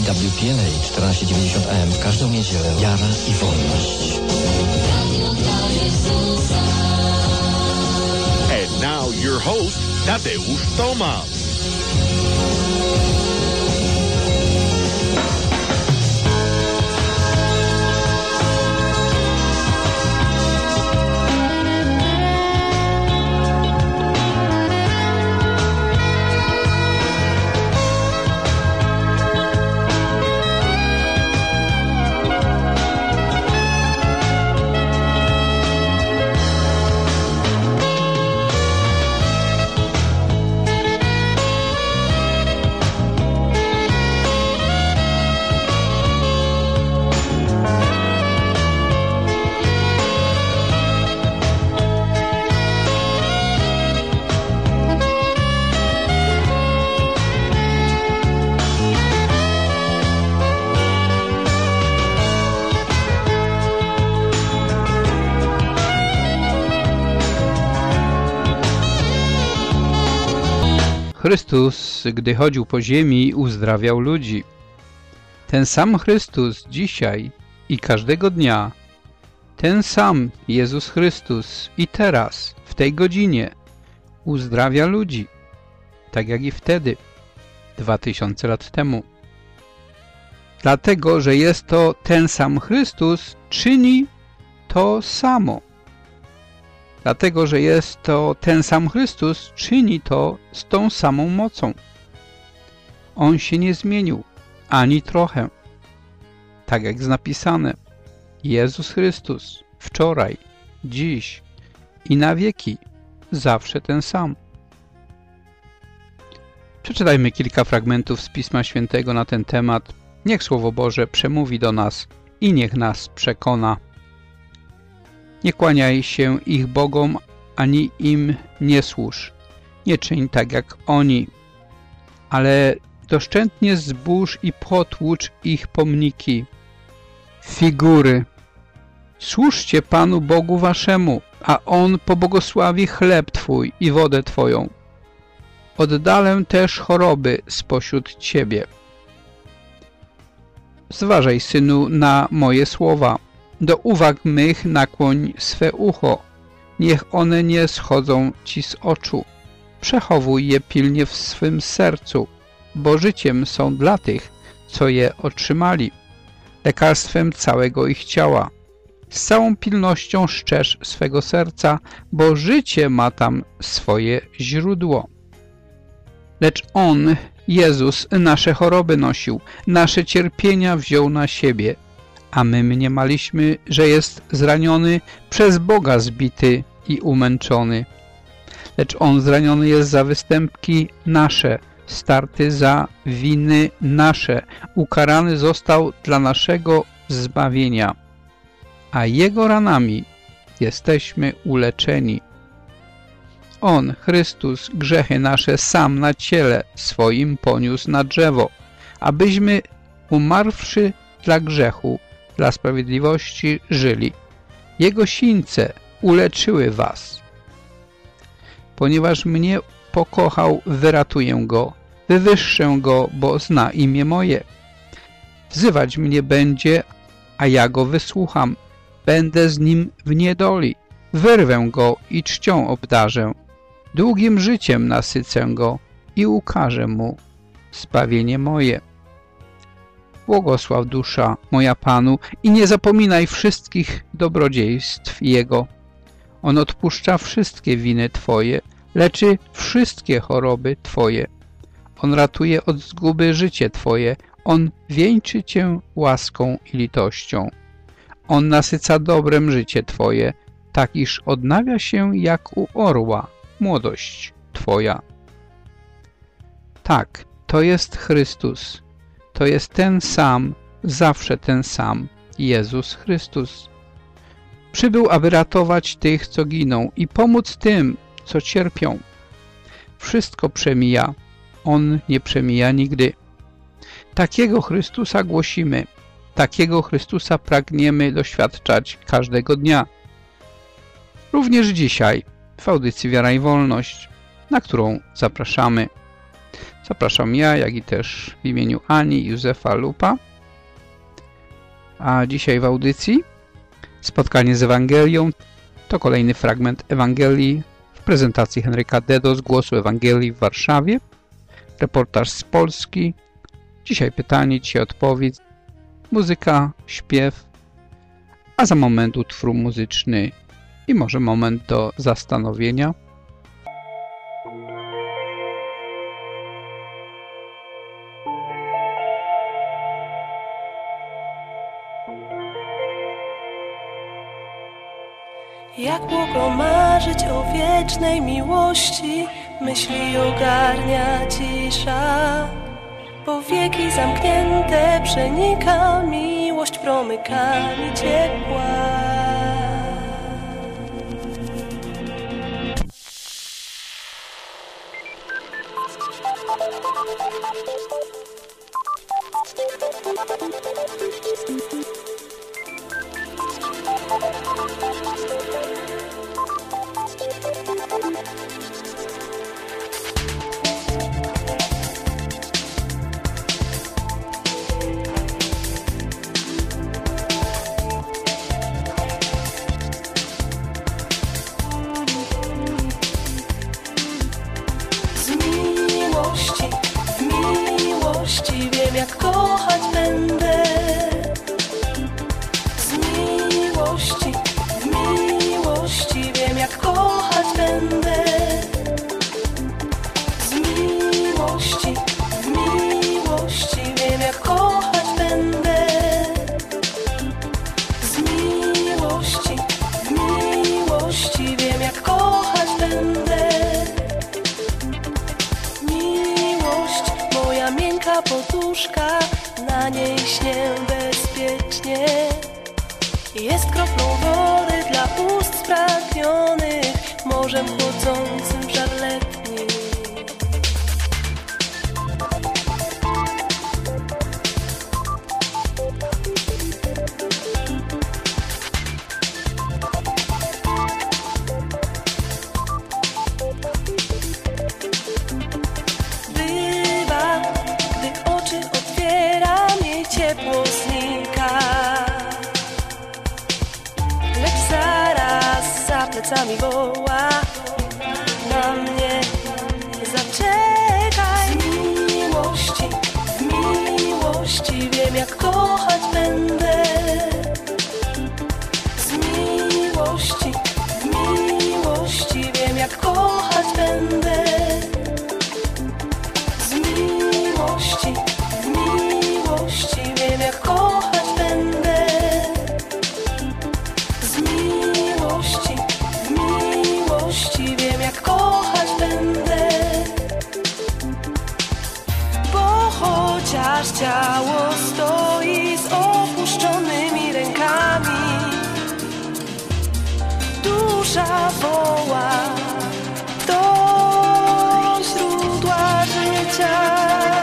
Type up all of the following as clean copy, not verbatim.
EWTN 1490 AM w każdą niedzielę. Wiara i wolność. And now your host, Tadeusz Tomasz. Chrystus, gdy chodził po ziemi, uzdrawiał ludzi. Ten sam Chrystus dzisiaj i każdego dnia, ten sam Jezus Chrystus i teraz, w tej godzinie, uzdrawia ludzi, tak jak i wtedy, 2000 lat temu. Dlatego, że jest to ten sam Chrystus, czyni to samo. Dlatego, że jest to ten sam Chrystus, czyni to z tą samą mocą. On się nie zmienił, ani trochę. Tak jak jest napisane, Jezus Chrystus, wczoraj, dziś i na wieki, zawsze ten sam. Przeczytajmy kilka fragmentów z Pisma Świętego na ten temat. Niech Słowo Boże przemówi do nas i niech nas przekona. Nie kłaniaj się ich bogom, ani im nie służ. Nie czyń tak jak oni, ale doszczętnie zbóż i potłucz ich pomniki, figury. Służcie Panu Bogu waszemu, a On pobłogosławi chleb twój i wodę twoją. Oddalę też choroby spośród ciebie. Zważaj, synu, na moje słowa. Do uwag mych nakłoń swe ucho, niech one nie schodzą ci z oczu. Przechowuj je pilnie w swym sercu, bo życiem są dla tych, co je otrzymali, lekarstwem całego ich ciała. Z całą pilnością szczerz swego serca, bo życie ma tam swoje źródło. Lecz On, Jezus, nasze choroby nosił, nasze cierpienia wziął na siebie, a my mniemaliśmy, że jest zraniony, przez Boga zbity i umęczony. Lecz On zraniony jest za występki nasze, starty za winy nasze, ukarany został dla naszego zbawienia, a Jego ranami jesteśmy uleczeni. On, Chrystus, grzechy nasze sam na ciele swoim poniósł na drzewo, abyśmy, umarłszy dla grzechu, dla sprawiedliwości żyli. Jego sińce uleczyły was. Ponieważ mnie pokochał, wyratuję go, wywyższę go, bo zna imię moje. Wzywać mnie będzie, a ja go wysłucham. Będę z nim w niedoli. Wyrwę go i czcią obdarzę. Długim życiem nasycę go i ukażę mu zbawienie moje. Błogosław dusza moja Panu i nie zapominaj wszystkich dobrodziejstw Jego. On odpuszcza wszystkie winy Twoje, leczy wszystkie choroby Twoje. On ratuje od zguby życie Twoje. On wieńczy Cię łaską i litością. On nasyca dobrem życie Twoje, tak iż odnawia się jak u orła młodość Twoja. Tak, to jest Chrystus. To jest ten sam, zawsze ten sam, Jezus Chrystus. Przybył, aby ratować tych, co giną i pomóc tym, co cierpią. Wszystko przemija, On nie przemija nigdy. Takiego Chrystusa głosimy, takiego Chrystusa pragniemy doświadczać każdego dnia. Również dzisiaj w audycji Wiara i Wolność, na którą zapraszamy. Zapraszam ja, jak i też w imieniu Ani i Józefa Lupa. A dzisiaj w audycji spotkanie z Ewangelią to kolejny fragment Ewangelii w prezentacji Henryka Dedo z Głosu Ewangelii w Warszawie. Reportaż z Polski. Dzisiaj pytanie, dzisiaj odpowiedź. Muzyka, śpiew, a za moment utwór muzyczny i może moment do zastanowienia. Jak mogło marzyć o wiecznej miłości, myśli ogarnia cisza. Po wieki zamknięte przenika miłość promykami ciepła. Jak kochać będę z miłości, w miłości wiem jak kochać będę z miłości, w miłości wiem jak kochać będę z miłości, w miłości wiem jak kochać będę. Miłość moja miękka poduszka, na niej śnię bezpiecznie. Jest kroplą wody dla ust spragnionych, morzem chłodzącym żar letni. Bywa, gdy oczy otwieram, jej ciepło znika. Lecz zaraz za plecami woła na mnie: zaczekaj. W miłości wiem jak kochać będę z miłości, w miłości wiem jak kochać będę z miłości, w miłości wiem jak kochać będę z miłości, w miłości wiem jak kochać będę. Bo chociaż ciało stoi z opuszczonymi rękami, dusza woła do źródła życia.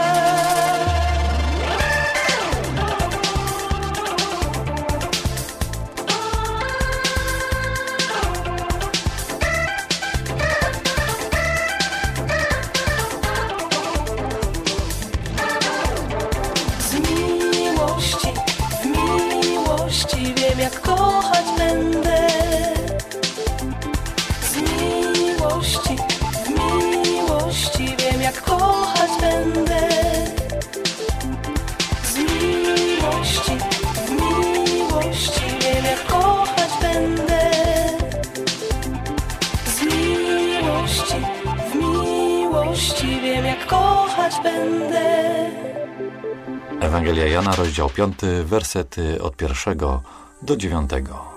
Wiem jak kochać będę z miłości, w miłości wiem jak kochać będę z miłości, w miłości wiem jak kochać będę z miłości, w miłości wiem jak kochać będę. Ewangelia Jana, rozdział 5, wersety od 1 do 9.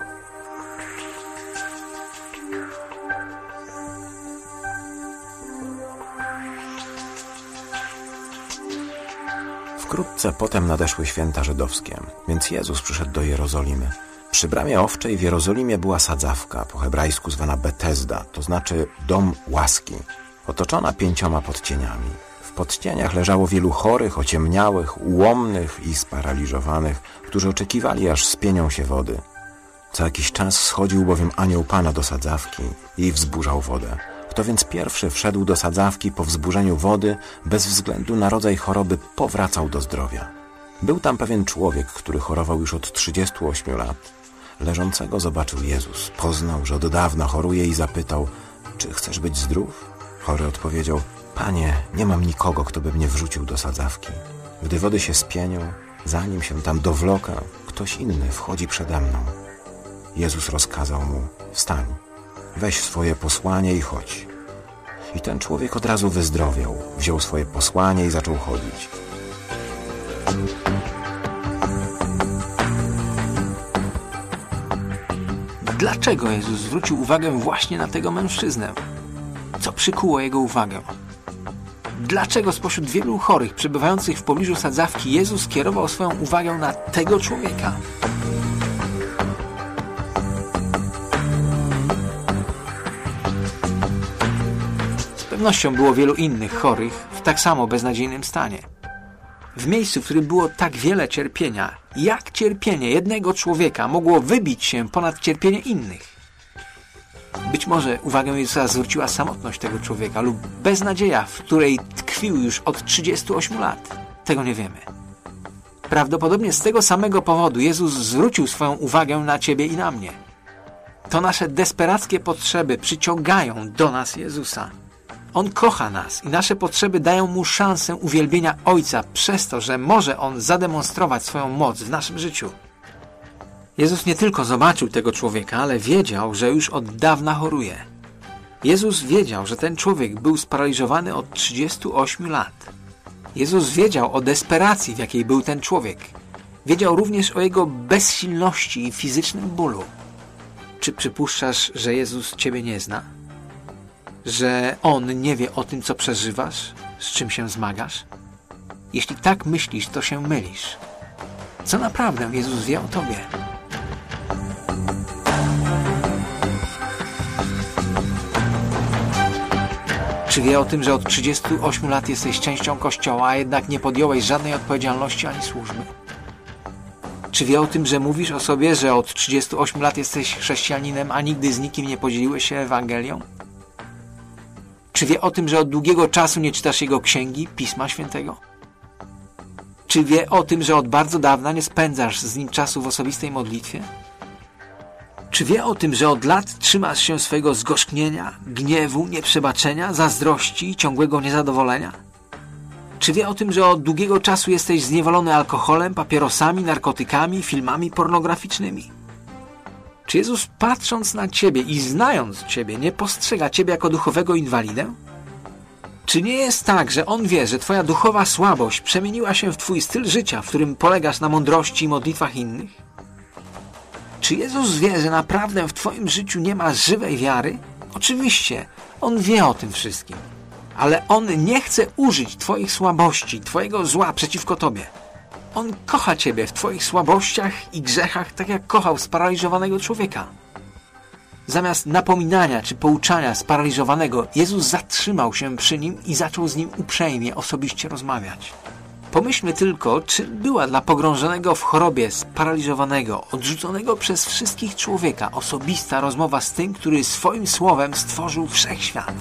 Wkrótce potem nadeszły święta żydowskie, więc Jezus przyszedł do Jerozolimy. Przy bramie owczej w Jerozolimie była sadzawka, po hebrajsku zwana Betesda, to znaczy dom łaski, otoczona 5 podcieniami. W podcieniach leżało wielu chorych, ociemniałych, ułomnych i sparaliżowanych, którzy oczekiwali, aż spienią się wody. Co jakiś czas schodził bowiem anioł Pana do sadzawki i wzburzał wodę. Kto więc pierwszy wszedł do sadzawki po wzburzeniu wody, bez względu na rodzaj choroby powracał do zdrowia. Był tam pewien człowiek, który chorował już od 38 lat. Leżącego zobaczył Jezus, poznał, że od dawna choruje i zapytał: czy chcesz być zdrów? Chory odpowiedział: Panie, nie mam nikogo, kto by mnie wrzucił do sadzawki. Gdy wody się spienią, zanim się tam dowloka, ktoś inny wchodzi przede mną. Jezus rozkazał mu: wstań, weź swoje posłanie i chodź. I ten człowiek od razu wyzdrowiał, wziął swoje posłanie i zaczął chodzić. Dlaczego Jezus zwrócił uwagę właśnie na tego mężczyznę? Co przykuło jego uwagę? Dlaczego spośród wielu chorych przebywających w pobliżu sadzawki Jezus skierował swoją uwagę na tego człowieka? Z pewnością było wielu innych chorych w tak samo beznadziejnym stanie. W miejscu, w którym było tak wiele cierpienia, jak cierpienie jednego człowieka mogło wybić się ponad cierpienie innych? Być może uwagę Jezusa zwróciła samotność tego człowieka lub beznadzieja, w której tkwił już od 38 lat. Tego nie wiemy. Prawdopodobnie z tego samego powodu Jezus zwrócił swoją uwagę na ciebie i na mnie. To nasze desperackie potrzeby przyciągają do nas Jezusa. On kocha nas i nasze potrzeby dają Mu szansę uwielbienia Ojca przez to, że może On zademonstrować swoją moc w naszym życiu. Jezus nie tylko zobaczył tego człowieka, ale wiedział, że już od dawna choruje. Jezus wiedział, że ten człowiek był sparaliżowany od 38 lat. Jezus wiedział o desperacji, w jakiej był ten człowiek. Wiedział również o jego bezsilności i fizycznym bólu. Czy przypuszczasz, że Jezus ciebie nie zna? Że On nie wie o tym, co przeżywasz, z czym się zmagasz? Jeśli tak myślisz, to się mylisz. Co naprawdę Jezus wie o tobie? Czy wie o tym, że od 38 lat jesteś częścią Kościoła, a jednak nie podjąłeś żadnej odpowiedzialności ani służby? Czy wie o tym, że mówisz o sobie, że od 38 lat jesteś chrześcijaninem, a nigdy z nikim nie podzieliłeś się Ewangelią? Czy wie o tym, że od długiego czasu nie czytasz jego księgi, Pisma Świętego? Czy wie o tym, że od bardzo dawna nie spędzasz z nim czasu w osobistej modlitwie? Czy wie o tym, że od lat trzymasz się swojego zgorzknienia, gniewu, nieprzebaczenia, zazdrości, ciągłego niezadowolenia? Czy wie o tym, że od długiego czasu jesteś zniewolony alkoholem, papierosami, narkotykami, filmami pornograficznymi? Czy Jezus, patrząc na ciebie i znając ciebie, nie postrzega ciebie jako duchowego inwalidę? Czy nie jest tak, że On wie, że twoja duchowa słabość przemieniła się w twój styl życia, w którym polegasz na mądrości i modlitwach innych? Czy Jezus wie, że naprawdę w twoim życiu nie ma żywej wiary? Oczywiście, On wie o tym wszystkim. Ale On nie chce użyć twoich słabości, twojego zła przeciwko tobie. On kocha ciebie w twoich słabościach i grzechach, tak jak kochał sparaliżowanego człowieka. Zamiast napominania czy pouczania sparaliżowanego, Jezus zatrzymał się przy nim i zaczął z nim uprzejmie, osobiście rozmawiać. Pomyślmy tylko, czy była dla pogrążonego w chorobie, sparaliżowanego, odrzuconego przez wszystkich człowieka osobista rozmowa z tym, który swoim słowem stworzył wszechświat.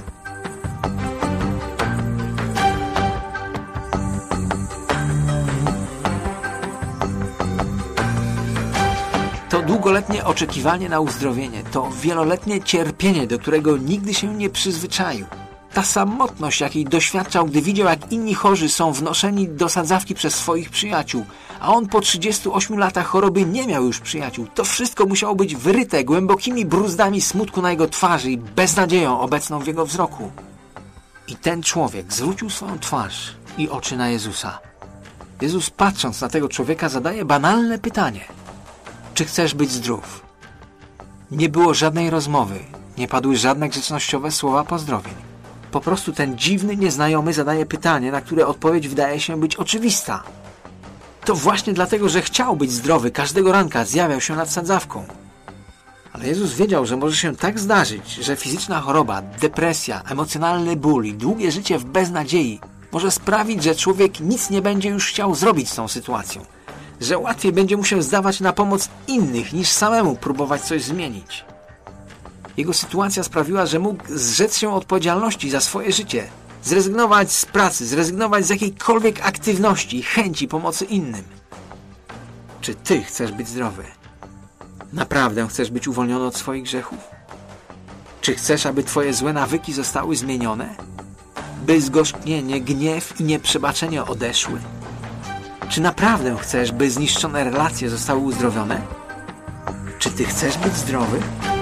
To długoletnie oczekiwanie na uzdrowienie, to wieloletnie cierpienie, do którego nigdy się nie przyzwyczaił. Ta samotność, jakiej doświadczał, gdy widział, jak inni chorzy są wnoszeni do sadzawki przez swoich przyjaciół, a on po 38 latach choroby nie miał już przyjaciół. To wszystko musiało być wyryte głębokimi bruzdami smutku na jego twarzy i beznadzieją obecną w jego wzroku. I ten człowiek zwrócił swoją twarz i oczy na Jezusa. Jezus, patrząc na tego człowieka, zadaje banalne pytanie. Czy chcesz być zdrów? Nie było żadnej rozmowy, nie padły żadne grzecznościowe słowa pozdrowień. Po prostu ten dziwny nieznajomy zadaje pytanie, na które odpowiedź wydaje się być oczywista. To właśnie dlatego, że chciał być zdrowy, każdego ranka zjawiał się nad sadzawką. Ale Jezus wiedział, że może się tak zdarzyć, że fizyczna choroba, depresja, emocjonalny ból i długie życie w beznadziei może sprawić, że człowiek nic nie będzie już chciał zrobić z tą sytuacją. Że łatwiej będzie mu się zdawać na pomoc innych, niż samemu próbować coś zmienić. Jego sytuacja sprawiła, że mógł zrzec się odpowiedzialności za swoje życie, zrezygnować z pracy, zrezygnować z jakiejkolwiek aktywności, chęci pomocy innym. Czy ty chcesz być zdrowy? Naprawdę chcesz być uwolniony od swoich grzechów? Czy chcesz, aby twoje złe nawyki zostały zmienione? By zgorzknienie, gniew i nieprzebaczenie odeszły? Czy naprawdę chcesz, by zniszczone relacje zostały uzdrowione? Czy ty chcesz być zdrowy?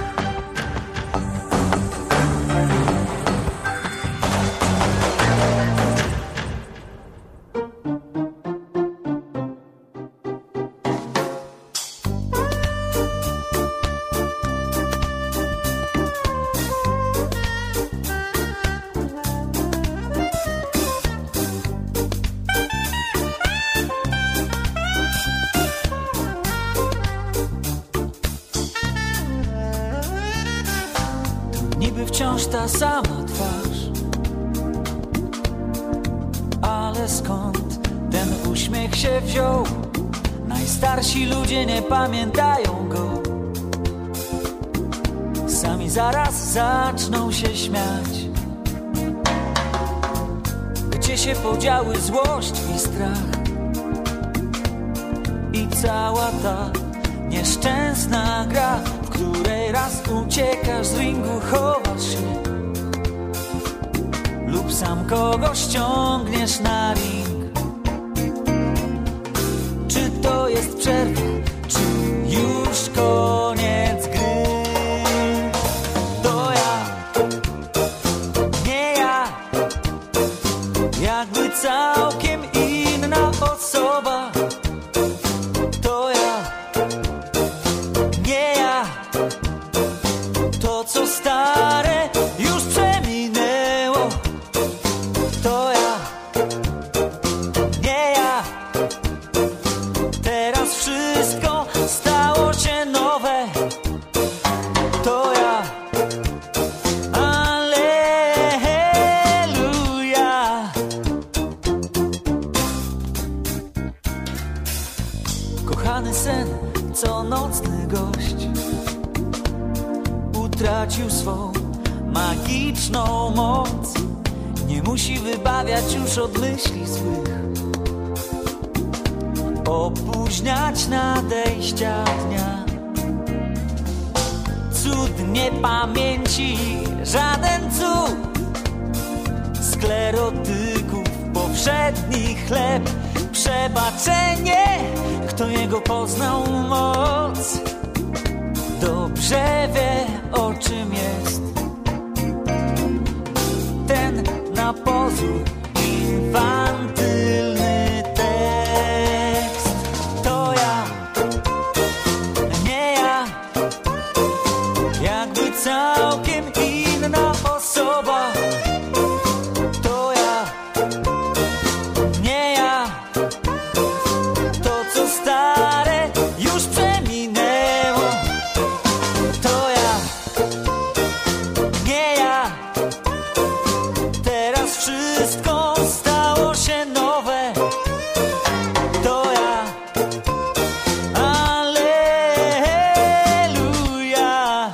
Niby wciąż ta sama twarz, ale skąd ten uśmiech się wziął? Najstarsi ludzie nie pamiętają go. Sami zaraz zaczną się śmiać. Gdzie się podziały złość i strach? I cała ta nieszczęsna gra, w której raz uciekasz z ringu, chowasz się lub sam kogoś ściągniesz na ring. Czy to jest przerwa, czy już koniec gry? To ja, nie ja, jakby całkiem inna osoba. To ja, nie ja, to co stare już przeminęło. To ja, nie ja, teraz wszystko stało się nowe. To ja, alleluja. Kochany sen, co nocny gość utracił swą magiczną moc. Nie musi wybawiać już od myśli złych, opóźniać nadejścia dnia. Cud niepamięci, żaden cud sklerotyków, powszedni chleb, przebaczenie, kto jego poznał moc, dobrze wie, o czym jest ten na pozór infantylny tekst. To ja, nie ja, jakby całkiem inna osoba. To ja, nie ja, to co stare już przeminęło. To ja, nie ja, teraz wszystko stało się nowe. To ja, alleluja.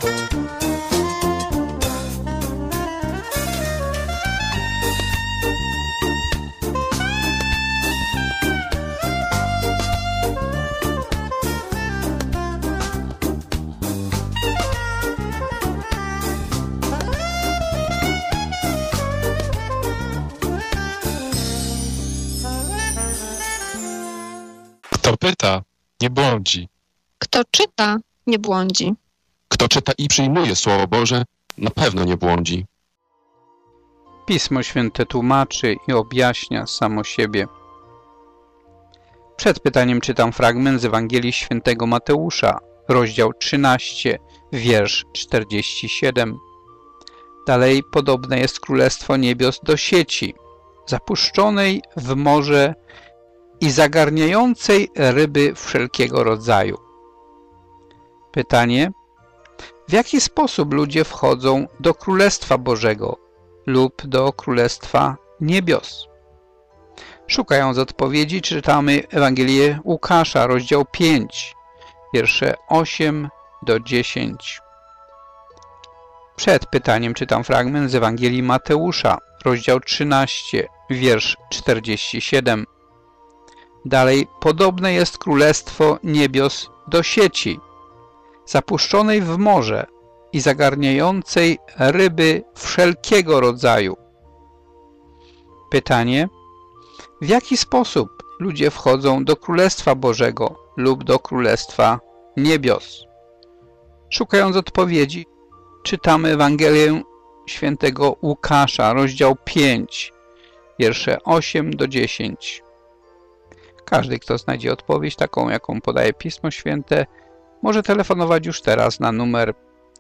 Kto pyta, nie błądzi. Kto czyta, nie błądzi. Kto czyta i przyjmuje Słowo Boże, na pewno nie błądzi. Pismo Święte tłumaczy i objaśnia samo siebie. Przed pytaniem czytam fragment z Ewangelii Świętego Mateusza, rozdział 13, wiersz 47. Dalej podobne jest Królestwo Niebios do sieci, zapuszczonej w morze i zagarniającej ryby wszelkiego rodzaju. Pytanie: w jaki sposób ludzie wchodzą do Królestwa Bożego lub do Królestwa Niebios? Szukając odpowiedzi, czytamy Ewangelię Łukasza, rozdział 5, wiersze 8 do 10. Przed pytaniem czytam fragment z Ewangelii Mateusza, rozdział 13, wiersz 47. Dalej, podobne jest królestwo niebios do sieci, zapuszczonej w morze i zagarniającej ryby wszelkiego rodzaju. Pytanie: w jaki sposób ludzie wchodzą do Królestwa Bożego lub do Królestwa Niebios? Szukając odpowiedzi, czytamy Ewangelię świętego Łukasza, rozdział 5, wiersze 8 do 10. Każdy, kto znajdzie odpowiedź taką, jaką podaje Pismo Święte, może telefonować już teraz na numer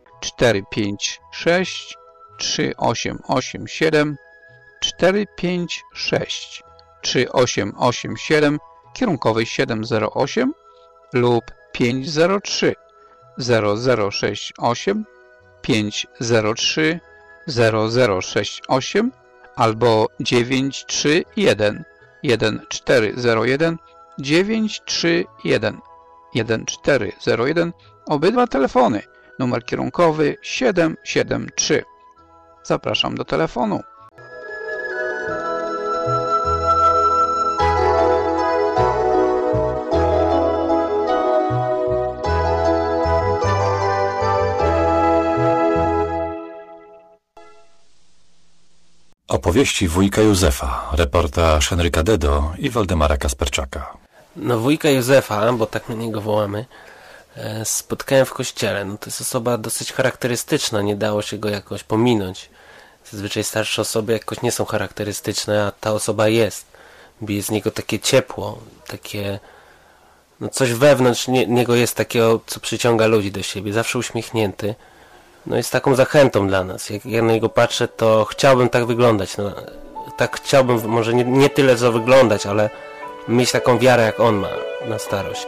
456 3887 456 3887 kierunkowy 708 lub 503 0068 503 0068 albo 931 1401 931 1401. Obydwa telefony. Numer kierunkowy 773. Zapraszam do telefonu. Opowieści wujka Józefa, reportaż Henryka Dedo i Waldemara Kasperczaka. No wujka Józefa, bo tak na niego wołamy, spotkałem w kościele. No to jest osoba dosyć charakterystyczna, nie dało się go jakoś pominąć. Zazwyczaj starsze osoby jakoś nie są charakterystyczne, a ta osoba jest. Bije z niego takie ciepło, takie... No coś wewnątrz niego jest takiego, co przyciąga ludzi do siebie. Zawsze uśmiechnięty. No jest taką zachętą dla nas. Jak ja na niego patrzę, to chciałbym tak wyglądać. No, tak chciałbym, może nie tyle co wyglądać, ale mieć taką wiarę, jak on ma na starość.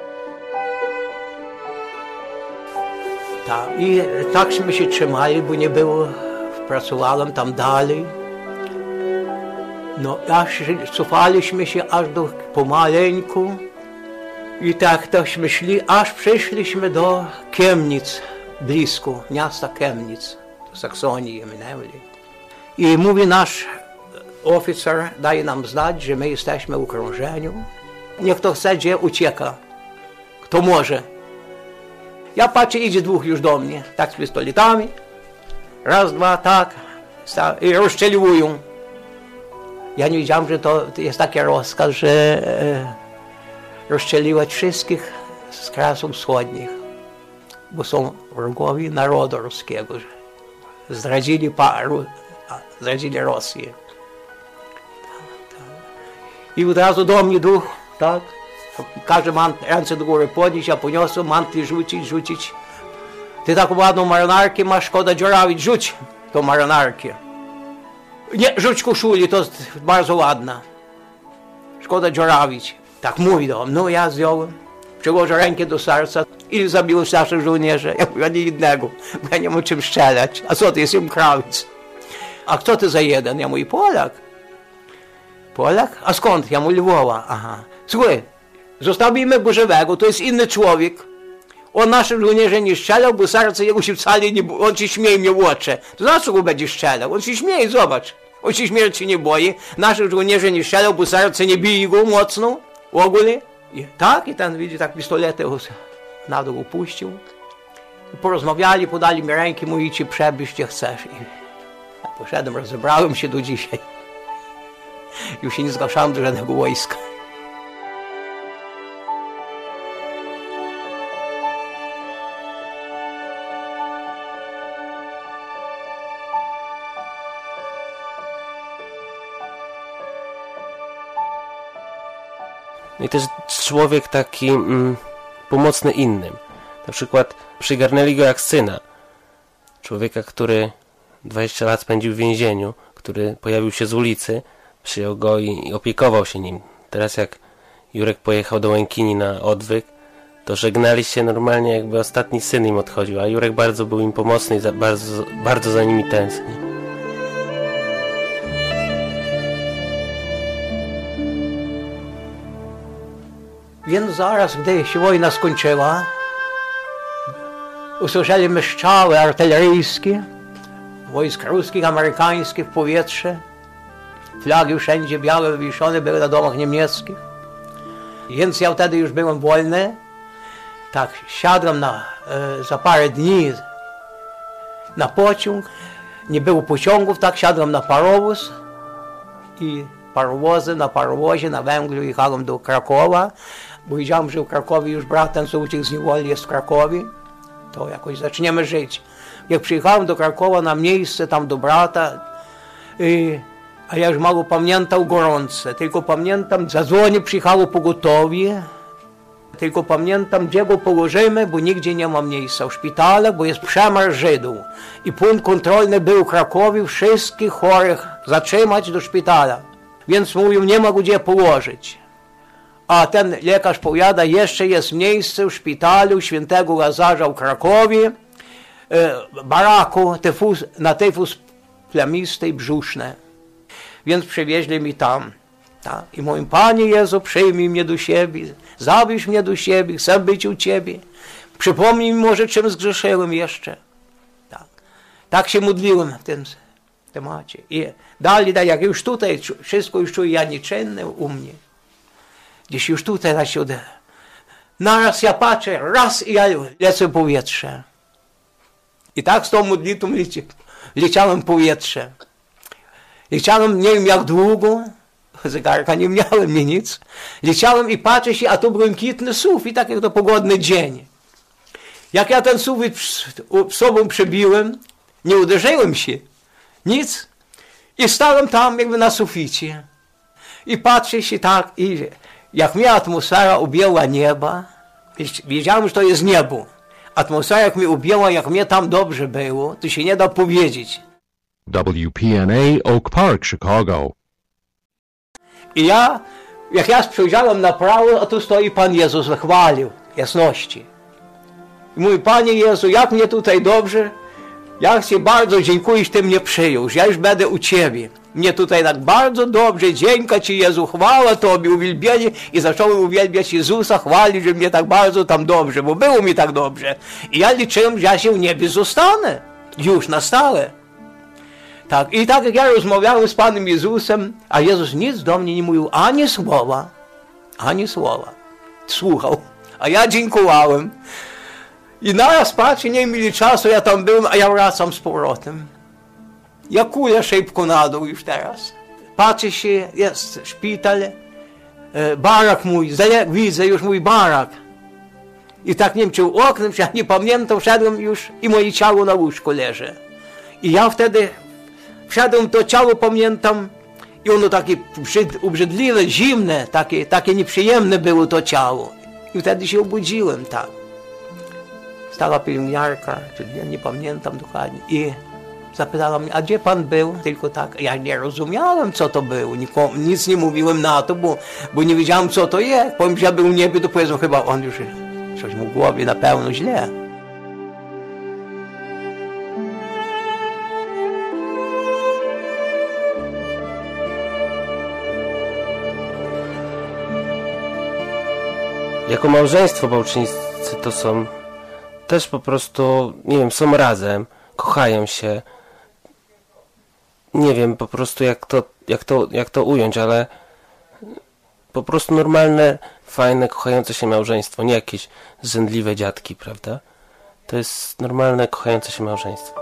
Tak, i takśmy się trzymali, bo nie było, pracowałem tam dalej. No, aż cofaliśmy się aż do pomaleńku i tak tośmy szli, aż przyszliśmy do Chemnitz, blisko miasta Chemnitz, do Saksonii minęli. I mówi nasz oficer, daje nam znać, że my jesteśmy w okrążeniu. Niech kto chce, gdzie ucieka, kto może. Ja patrzę, idzie dwóch już do mnie, tak z pistoletami. Raz, dwa, tak, i rozstrzeliwują. Ja nie wiedziałem, że to jest taki rozkaz, że rozstrzeliwać wszystkich z Krasów Wschodnich, bo są wrogowie narodu ruskiego. Zdradzili Rosję. I od razu do mnie duch, tak? Każe ręce do góry podnieść, ja poniosłem manty rzucić. Ty taką ładną marynarkę masz, szkoda dziurawić, rzuć tą marynarkę. Nie, rzuć koszuli, to jest bardzo ładna. Szkoda dziurawić. Tak mówi do mnie, no ja wziąłem, przyłożę rękę do serca i zabiłem naszych żołnierzy. Ja mówię, ani jednego, bo ja nie mam czym strzelać. A co ty, jestem krawiec. A kto ty za jeden? Ja mówię, Polak. Polak? A skąd? Ja mówię, Lwowa. Aha. Słuchaj, zostawimy go żywego, to jest inny człowiek. On naszych żołnierzy nie strzelał, bo serce jego się wcale nie boi. On się śmieje mnie w oczy. To za co go będzie strzelał? On się śmieje, zobacz. On się śmierci nie boi. Naszych żołnierzy nie strzelał, bo serce nie bije go mocno. W ogóle. Tak, i ten widzi, tak pistolety na dół upuścił. Porozmawiali, podali mi ręki, mówi ci przebyć, gdzie chcesz. I ja poszedłem, rozebrałem się do dzisiaj. Już się nie zgłaszałem do żadnego wojska. No i też człowiek taki pomocny innym. Na przykład przygarnęli go jak syna. Człowieka, który 20 lat spędził w więzieniu, który pojawił się z ulicy, przyjął go i opiekował się nim. Teraz jak Jurek pojechał do Łękini na odwyk, to żegnali się normalnie, jakby ostatni syn im odchodził, a Jurek bardzo był im pomocny i bardzo za nimi tęskni. Więc zaraz, gdy się wojna skończyła, usłyszeliśmy strzały artyleryjskie wojsk ruskich, amerykańskich w powietrze. Flagi wszędzie białe wywieszone były na domach niemieckich. Więc ja wtedy już byłem wolny. Tak, siadłem za parę dni na pociąg. Nie było pociągów, tak siadłem na parowóz. I na parowozie na Węgrzech jechałem do Krakowa. Bo wiedziałem, że w Krakowie już brat ten, co uciekł z niewoli, jest w Krakowie. To jakoś zaczniemy żyć. Jak przyjechałem do Krakowa na miejsce, tam do brata, a ja już mało pamiętał gorące, tylko pamiętam, zadzwonię, przyjechało pogotowie, tylko pamiętam, gdzie go położymy, bo nigdzie nie ma miejsca w szpitalach, bo jest przemarsz Żydów. I punkt kontrolny był w Krakowie, wszystkich chorych zatrzymać do szpitala. Więc mówią, nie ma gdzie położyć. A ten lekarz powiada, jeszcze jest miejsce w szpitalu świętego Łazarza w Krakowie, baraku na tyfus plamisty i brzuszny. Więc przywieźli mi tam. Tak. I mówię, Panie Jezu, przyjmij mnie do siebie, zabierz mnie do siebie, chcę być u Ciebie. Przypomnij mi może, czym zgrzeszyłem jeszcze. Tak się modliłem w tym temacie. I dalej, jak już tutaj, wszystko już czuję, ja nieczynny u mnie. Gdzieś już tutaj naraz ja patrzę, raz i ja lecę w powietrze. I tak z tą modlitwą leciałem w powietrze. Leciałem, nie wiem jak długo, zegarka nie miałem, nie nic. Leciałem i patrzę się, a to błękitny sufit, tak jak to pogodny dzień. Jak ja ten sufit sobą przebiłem, nie uderzyłem się, nic. I stałem tam jakby na suficie. I patrzę się tak, i jak mnie atmosfera objęła nieba, wiedziałem, że to jest niebo. Atmosfera jak mnie objęła, jak mnie tam dobrze było, to się nie da powiedzieć. WPNA Oak Park, Chicago. I jak ja spojrzałem na prawo, a tu stoi Pan Jezus, chwalił jasności. I mówi, Panie Jezu, jak mnie tutaj dobrze, ja Ci bardzo dziękuję, że Ty mnie przyjął, że ja już będę u Ciebie. Mnie tutaj tak bardzo dobrze, dziękuję Ci Jezu, chwała Tobie, uwielbienie. I zacząłem uwielbiać Jezusa, chwalić, że mnie tak bardzo tam dobrze, bo było mi tak dobrze. I ja liczyłem, że ja się w niebie zostanę, już na stałe. Tak, i tak jak ja rozmawiałem z Panem Jezusem, a Jezus nic do mnie nie mówił, ani słowa. Słuchał, a ja dziękowałem. I naraz patrzę, nie mieli czasu, ja tam byłem, a ja wracam z powrotem. Ja kulę szybko na dół już teraz. Patrzę się, jest szpital, barak mój, widzę już mój barak. I tak nie wiem, czy oknem, czy ja nie pamiętam, wszedłem już i moje ciało na łóżku leży. I ja wtedy wszedłem, to ciało pamiętam i ono takie obrzydliwe, zimne, takie nieprzyjemne było to ciało. I wtedy się obudziłem, tak. Stała pielęgniarka, ja nie pamiętam dokładnie, i zapytała mnie, a gdzie Pan był? Tylko tak, ja nie rozumiałem, co to było, nic nie mówiłem na to, bo nie wiedziałem, co to jest. Powiem, że ja był w niebie, to powiedzą, chyba on już coś mu w głowie na pewno źle. Jako małżeństwo bałczyńscy to są też po prostu, nie wiem, są razem, kochają się. Nie wiem po prostu jak to ująć, ale po prostu normalne, fajne, kochające się małżeństwo, nie jakieś zrzędliwe dziadki, prawda? To jest normalne, kochające się małżeństwo.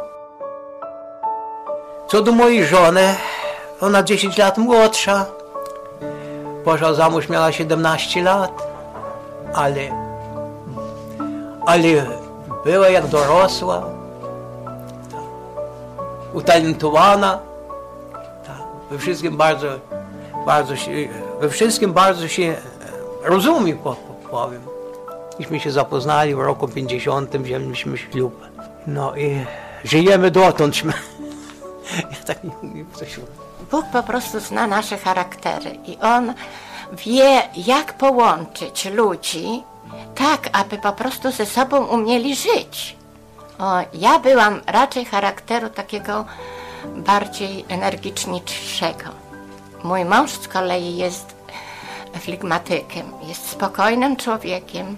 Co do mojej żony, ona 10 lat młodsza. Poszła za mąż, miała 17 lat, ale była jak dorosła, utalentowana, we wszystkim bardzo się rozumie, powiem. Myśmy się zapoznali w roku 50, wzięliśmy ślub. No i żyjemy dotąd. Ja tak nie umiem coś mówić. Bóg po prostu zna nasze charaktery i On wie, jak połączyć ludzi tak, aby po prostu ze sobą umieli żyć. Ja byłam raczej charakteru takiego bardziej energiczniejszego. Mój mąż z kolei jest flegmatykiem, jest spokojnym człowiekiem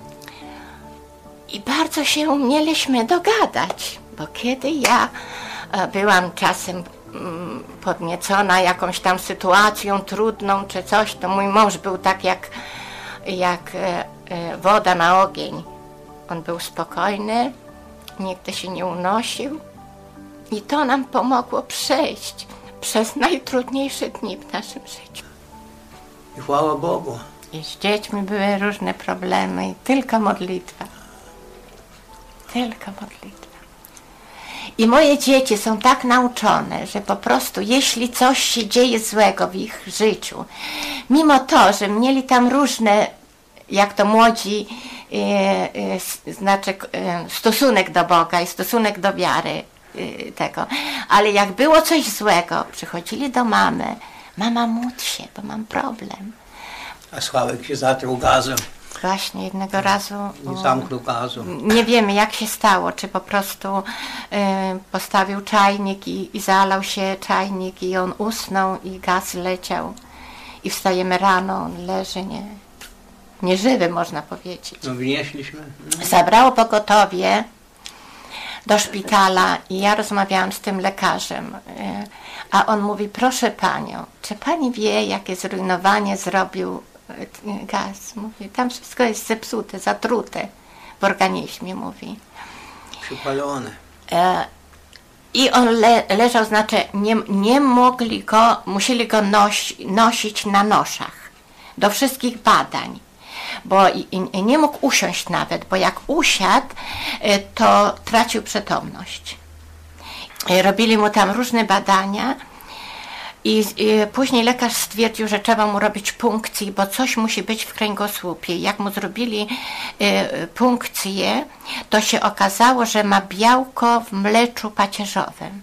i bardzo się umieliśmy dogadać, bo kiedy ja byłam czasem podniecona jakąś tam sytuacją trudną czy coś, to mój mąż był tak jak woda na ogień. On był spokojny, nigdy się nie unosił i to nam pomogło przejść przez najtrudniejsze dni w naszym życiu. I chwała Bogu. I z dziećmi były różne problemy i tylko modlitwa. Tylko modlitwa. I moje dzieci są tak nauczone, że po prostu jeśli coś się dzieje złego w ich życiu, mimo to, że mieli tam różne, jak to młodzi, stosunek do Boga i stosunek do wiary tego, ale jak było coś złego, przychodzili do mamy, mama módl się, bo mam problem. A Sławek się zatruł gazem. Właśnie jednego razu Nie zamknął gazu. nie wiemy jak się stało, czy po prostu postawił czajnik i zalał się czajnik i on usnął i gaz leciał i wstajemy rano, on leży nieżywy można powiedzieć. No wynieśliśmy. Zabrało pogotowie do szpitala i ja rozmawiałam z tym lekarzem, a on mówi, proszę panią, czy pani wie jakie zrujnowanie zrobił gaz? Mówi, tam wszystko jest zepsute, zatrute w organizmie, mówi. Przypalone. I on leżał, znaczy nie mogli go, musieli go nosić na noszach do wszystkich badań, bo nie mógł usiąść nawet, bo jak usiadł, to tracił przytomność. Robili mu tam różne badania i później lekarz stwierdził, że trzeba mu robić punkcję, bo coś musi być w kręgosłupie. Jak mu zrobili punkcję, to się okazało, że ma białko w mleczu pacierzowym.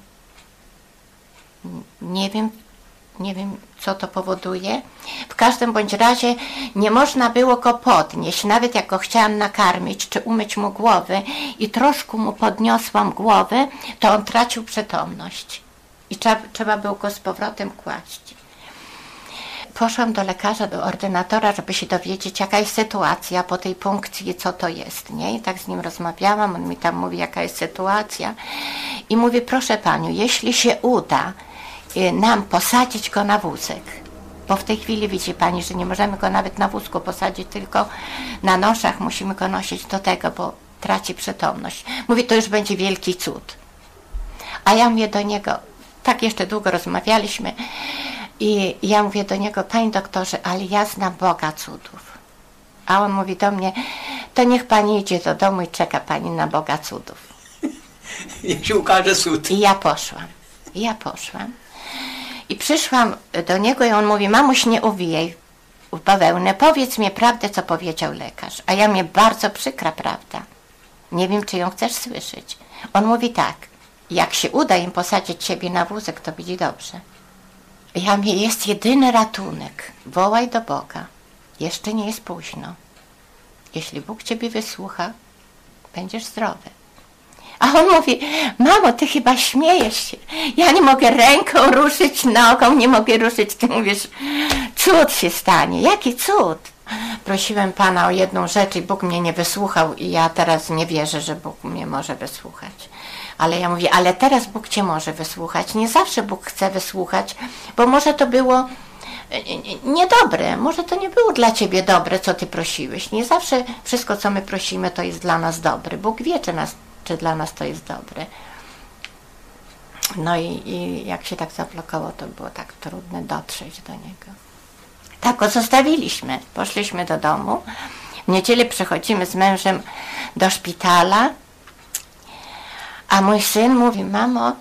Nie wiem, co to powoduje. W każdym bądź razie nie można było go podnieść, nawet jak go chciałam nakarmić, czy umyć mu głowę i troszkę mu podniosłam głowę, to on tracił przytomność. I trzeba było go z powrotem kłaść. Poszłam do lekarza, do ordynatora, żeby się dowiedzieć, jaka jest sytuacja po tej punkcji, co to jest, nie? I tak z nim rozmawiałam, on mi tam mówi, jaka jest sytuacja. I mówi, proszę panią, jeśli się uda nam posadzić go na wózek, bo w tej chwili widzi pani, że nie możemy go nawet na wózku posadzić, tylko na noszach musimy go nosić do tego, bo traci przytomność. Mówi, to już będzie wielki cud. A ja mówię do niego, tak jeszcze długo rozmawialiśmy i ja mówię do niego, panie doktorze, ale ja znam Boga cudów. A on mówi do mnie, to niech pani idzie do domu i czeka pani na Boga cudów. Niech się ukaże cud. I ja poszłam. I przyszłam do niego i on mówi, mamuś, nie uwijaj w bawełnę, powiedz mi prawdę, co powiedział lekarz. A ja mnie bardzo przykra prawda. Nie wiem, czy ją chcesz słyszeć. On mówi tak, jak się uda im posadzić ciebie na wózek, to będzie dobrze. Ja mówię, jest jedyny ratunek. Wołaj do Boga. Jeszcze nie jest późno. Jeśli Bóg ciebie wysłucha, będziesz zdrowy. A on mówi, mamo, ty chyba śmiejesz się. Ja nie mogę ręką ruszyć, nogą nie mogę ruszyć. Ty mówisz, cud się stanie. Jaki cud? Prosiłem Pana o jedną rzecz i Bóg mnie nie wysłuchał i ja teraz nie wierzę, że Bóg mnie może wysłuchać. Ale ja mówię, ale teraz Bóg cię może wysłuchać. Nie zawsze Bóg chce wysłuchać, bo może to było niedobre. Może to nie było dla ciebie dobre, co ty prosiłeś. Nie zawsze wszystko, co my prosimy, to jest dla nas dobre. Bóg wie, czy dla nas to jest dobre. No i jak się tak zablokowało, to było tak trudne dotrzeć do niego. Tak go zostawiliśmy. Poszliśmy do domu. W niedzielę przychodzimy z mężem do szpitala, a mój syn mówi, mamo,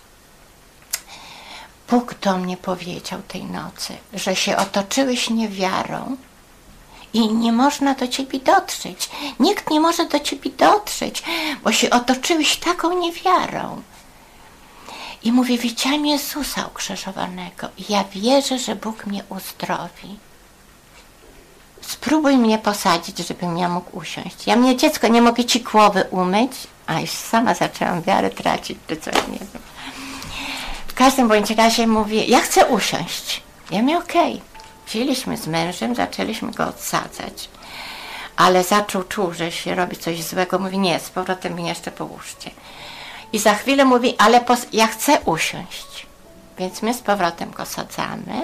Bóg do mnie powiedział tej nocy, że się otoczyłeś niewiarą i nie można do ciebie dotrzeć. Nikt nie może do ciebie dotrzeć, bo się otoczyłeś taką niewiarą. I mówi, widziałam Jezusa ukrzyżowanego i ja wierzę, że Bóg mnie uzdrowi. Spróbuj mnie posadzić, żebym ja mógł usiąść. Ja mnie, dziecko, nie mogę ci głowy umyć, a już sama zaczęłam wiarę tracić, czy coś, nie wiem. W każdym bądź razie mówi, ja chcę usiąść. Ja mówię, okej. Wzięliśmy z mężem, zaczęliśmy go odsadzać. Ale czuł, że się robi coś złego. Mówi, nie, z powrotem mnie jeszcze połóżcie. I za chwilę mówi, ale ja chcę usiąść. Więc my z powrotem go sadzamy.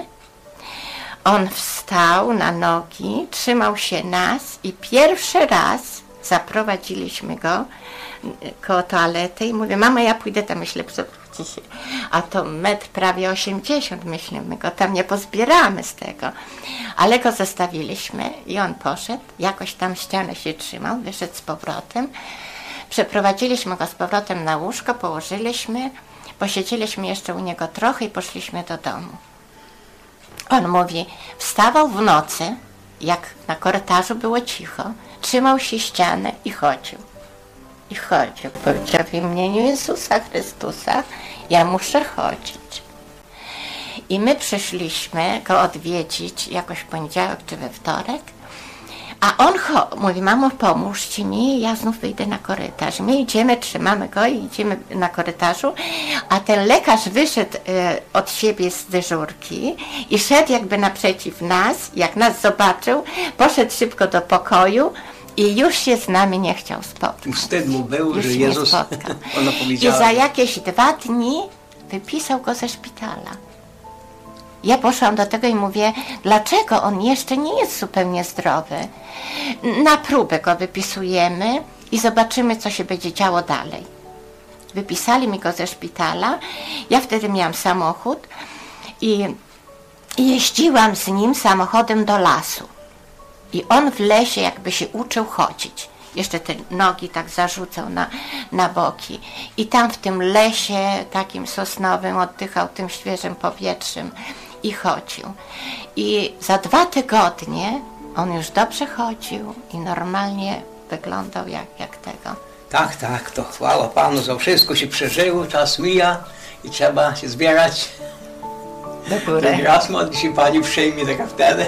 On wstał na nogi, trzymał się nas i pierwszy raz zaprowadziliśmy go koło toalety i mówię, mama, ja pójdę tam, myślę, przewróci się. A to metr prawie 80, myślę, my go tam nie pozbieramy z tego. Ale go zostawiliśmy i on poszedł, jakoś tam ścianę się trzymał, wyszedł z powrotem. Przeprowadziliśmy go z powrotem na łóżko, położyliśmy, posiedzieliśmy jeszcze u niego trochę i poszliśmy do domu. On mówi, wstawał w nocy, jak na korytarzu było cicho, trzymał się ściany i chodził. I chodził. Powiedział, w imieniu Jezusa Chrystusa ja muszę chodzić. I my przyszliśmy go odwiedzić jakoś w poniedziałek czy we wtorek, a on mówi, mamo, pomóżcie mi, ja znów wyjdę na korytarz. My idziemy, trzymamy go i idziemy na korytarzu, a ten lekarz wyszedł od siebie z dyżurki i szedł jakby naprzeciw nas, jak nas zobaczył, poszedł szybko do pokoju i już się z nami nie chciał spotkać. Wstyd mu był, już że Jezus, ona powiedziała. I za jakieś 2 dni wypisał go ze szpitala. Ja poszłam do tego i mówię, dlaczego on jeszcze nie jest zupełnie zdrowy? Na próbę go wypisujemy i zobaczymy, co się będzie działo dalej. Wypisali mi go ze szpitala, ja wtedy miałam samochód i jeździłam z nim samochodem do lasu. I on w lesie jakby się uczył chodzić. Jeszcze te nogi tak zarzucał na boki. I tam w tym lesie takim sosnowym oddychał tym świeżym powietrzem i chodził. I za 2 tygodnie on już dobrze chodził i normalnie wyglądał jak tego. Tak, to chwała Panu za wszystko się przeżyło, czas mija i trzeba się zbierać. Do góry. Raz modli się Pani przyjmie, taka wtedy.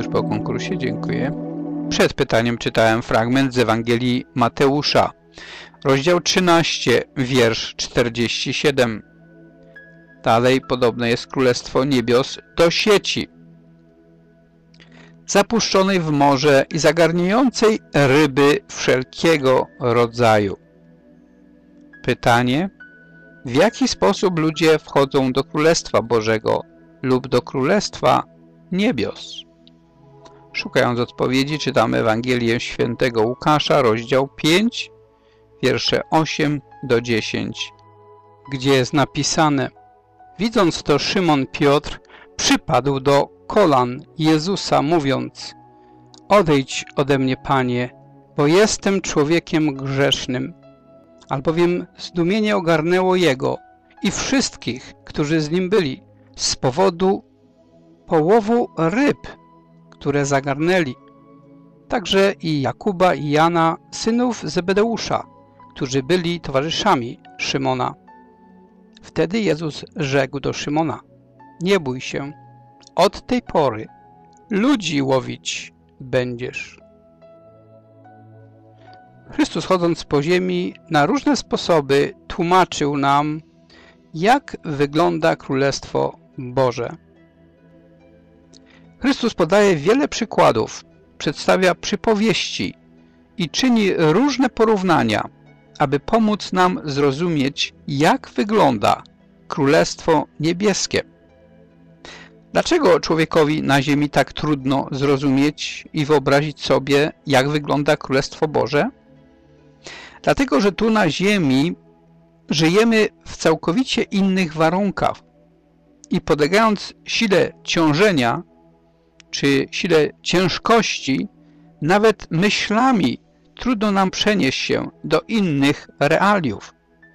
Już po konkursie, dziękuję. Przed pytaniem czytałem fragment z Ewangelii Mateusza, rozdział 13, wiersz 47. Dalej podobne jest Królestwo Niebios do sieci zapuszczonej w morze i zagarniającej ryby wszelkiego rodzaju. Pytanie: w jaki sposób ludzie wchodzą do Królestwa Bożego lub do Królestwa Niebios? Szukając odpowiedzi, czytamy Ewangelię Świętego Łukasza, rozdział 5, wiersze 8 do 10, gdzie jest napisane: widząc to, Szymon Piotr przypadł do kolan Jezusa, mówiąc: odejdź ode mnie, Panie, bo jestem człowiekiem grzesznym. Albowiem zdumienie ogarnęło jego i wszystkich, którzy z nim byli, z powodu połowu ryb, które zagarnęli. Także i Jakuba i Jana, synów Zebedeusza, którzy byli towarzyszami Szymona. Wtedy Jezus rzekł do Szymona: nie bój się, od tej pory ludzi łowić będziesz. Chrystus, chodząc po ziemi, na różne sposoby tłumaczył nam, jak wygląda Królestwo Boże. Chrystus podaje wiele przykładów, przedstawia przypowieści i czyni różne porównania, aby pomóc nam zrozumieć, jak wygląda Królestwo Niebieskie. Dlaczego człowiekowi na ziemi tak trudno zrozumieć i wyobrazić sobie, jak wygląda Królestwo Boże? Dlatego, że tu na ziemi żyjemy w całkowicie innych warunkach i podlegając sile ciążenia czy sile ciężkości, nawet myślami trudno nam przenieść się do innych realiów.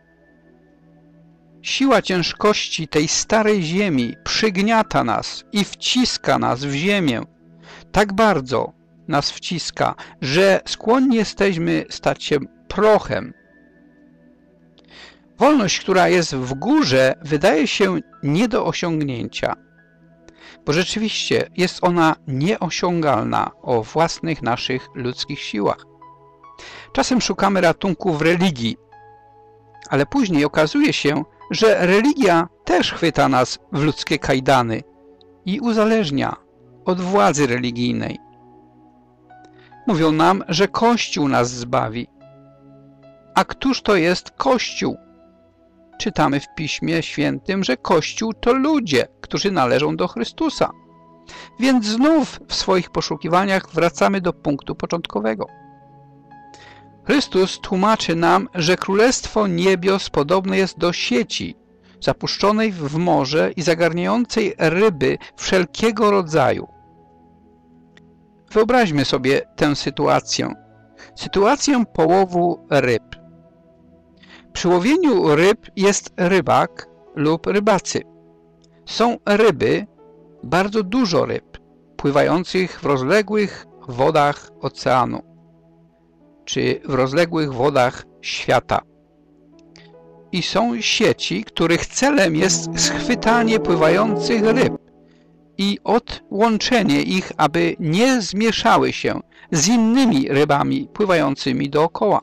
Siła ciężkości tej starej ziemi przygniata nas i wciska nas w ziemię. Tak bardzo nas wciska, że skłonni jesteśmy stać się prochem. Wolność, która jest w górze, wydaje się nie do osiągnięcia, bo rzeczywiście jest ona nieosiągalna o własnych naszych ludzkich siłach. Czasem szukamy ratunku w religii, ale później okazuje się, że religia też chwyta nas w ludzkie kajdany i uzależnia od władzy religijnej. Mówią nam, że Kościół nas zbawi. A któż to jest Kościół? Czytamy w Piśmie Świętym, że Kościół to ludzie, którzy należą do Chrystusa. Więc znów w swoich poszukiwaniach wracamy do punktu początkowego. Chrystus tłumaczy nam, że Królestwo Niebios podobne jest do sieci zapuszczonej w morze i zagarniającej ryby wszelkiego rodzaju. Wyobraźmy sobie tę sytuację połowu ryb. Przy łowieniu ryb jest rybak lub rybacy. Są ryby, bardzo dużo ryb, pływających w rozległych wodach oceanu czy w rozległych wodach świata. I są sieci, których celem jest schwytanie pływających ryb i odłączenie ich, aby nie zmieszały się z innymi rybami pływającymi dookoła.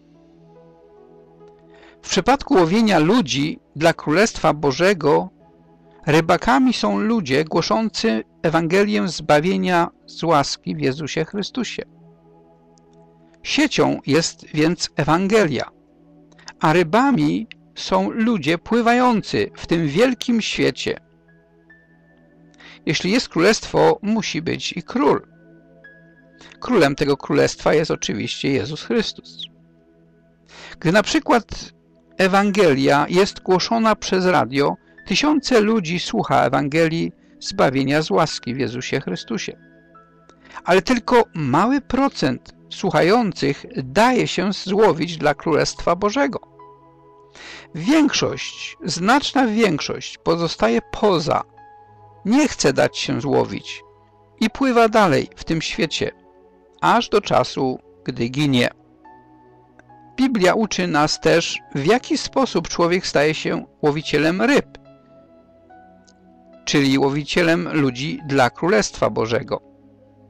W przypadku łowienia ludzi dla Królestwa Bożego rybakami są ludzie głoszący Ewangelię zbawienia z łaski w Jezusie Chrystusie. Siecią jest więc Ewangelia, a rybami są ludzie pływający w tym wielkim świecie. Jeśli jest królestwo, musi być i król. Królem tego królestwa jest oczywiście Jezus Chrystus. Gdy na przykład Ewangelia jest głoszona przez radio, tysiące ludzi słucha Ewangelii zbawienia z łaski w Jezusie Chrystusie. Ale tylko mały procent słuchających daje się złowić dla Królestwa Bożego. Większość, znaczna większość pozostaje poza, nie chce dać się złowić i pływa dalej w tym świecie, aż do czasu, gdy ginie. Biblia uczy nas też, w jaki sposób człowiek staje się łowicielem ryb, czyli łowicielem ludzi dla Królestwa Bożego.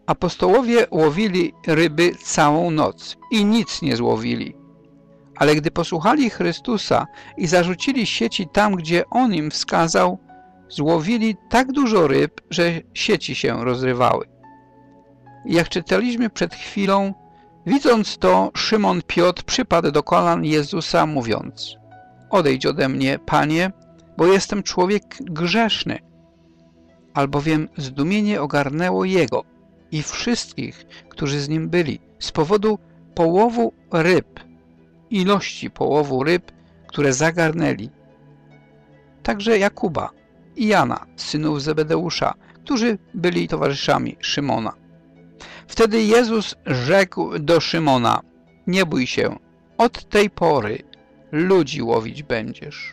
Apostołowie łowili ryby całą noc i nic nie złowili. Ale gdy posłuchali Chrystusa i zarzucili sieci tam, gdzie On im wskazał, złowili tak dużo ryb, że sieci się rozrywały. Jak czytaliśmy przed chwilą, widząc to, Szymon Piotr przypadł do kolan Jezusa, mówiąc: odejdź ode mnie, Panie, bo jestem człowiek grzeszny. Albowiem zdumienie ogarnęło jego i wszystkich, którzy z nim byli, z powodu połowu ryb, ilości połowu ryb, które zagarnęli. Także Jakuba i Jana, synów Zebedeusza, którzy byli towarzyszami Szymona. Wtedy Jezus rzekł do Szymona: nie bój się, od tej pory ludzi łowić będziesz.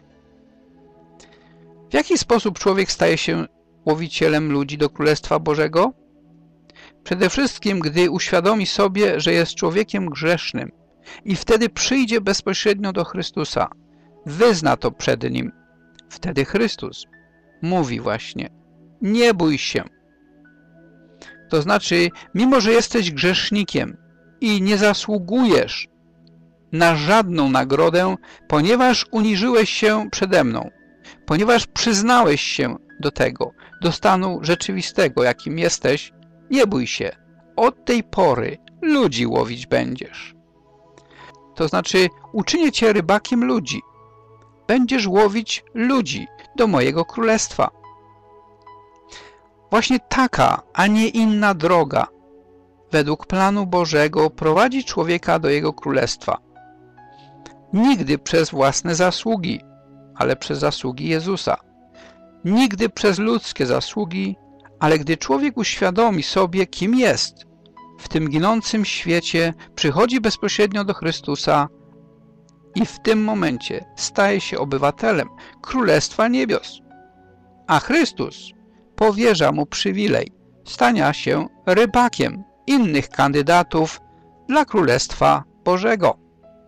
W jaki sposób człowiek staje się łowicielem ludzi do Królestwa Bożego? Przede wszystkim, gdy uświadomi sobie, że jest człowiekiem grzesznym i wtedy przyjdzie bezpośrednio do Chrystusa, wyzna to przed Nim. Wtedy Chrystus mówi właśnie: nie bój się. To znaczy, mimo że jesteś grzesznikiem i nie zasługujesz na żadną nagrodę, ponieważ uniżyłeś się przede mną, ponieważ przyznałeś się do stanu rzeczywistego, jakim jesteś, nie bój się, od tej pory ludzi łowić będziesz. To znaczy, uczynię cię rybakiem ludzi. Będziesz łowić ludzi do mojego królestwa. Właśnie taka, a nie inna droga, według planu Bożego, prowadzi człowieka do jego królestwa. Nigdy przez własne zasługi, ale przez zasługi Jezusa. Nigdy przez ludzkie zasługi, ale gdy człowiek uświadomi sobie, kim jest, w tym ginącym świecie przychodzi bezpośrednio do Chrystusa i w tym momencie staje się obywatelem Królestwa Niebios. A Chrystus powierza mu przywilej stania się rybakiem innych kandydatów dla Królestwa Bożego.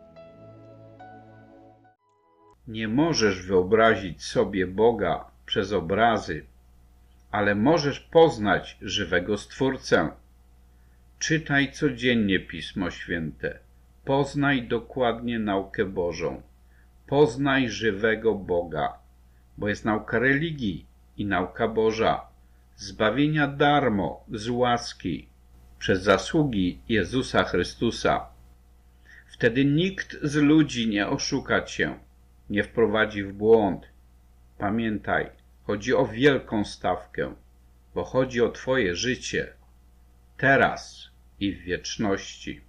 Nie możesz wyobrazić sobie Boga przez obrazy, ale możesz poznać żywego Stwórcę. Czytaj codziennie Pismo Święte. Poznaj dokładnie naukę Bożą. Poznaj żywego Boga, bo jest nauka religii i nauka Boża, zbawienia darmo, z łaski, przez zasługi Jezusa Chrystusa. Wtedy nikt z ludzi nie oszuka cię, nie wprowadzi w błąd. Pamiętaj, chodzi o wielką stawkę, bo chodzi o twoje życie, teraz i w wieczności.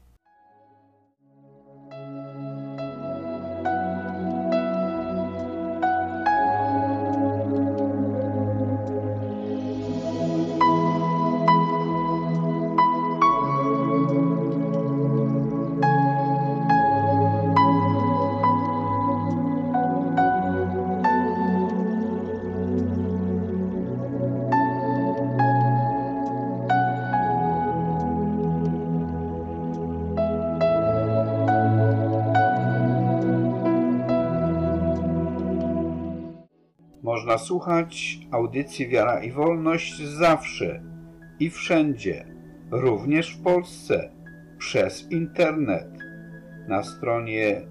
Można słuchać audycji Wiara i Wolność zawsze i wszędzie, również w Polsce, przez internet, na stronie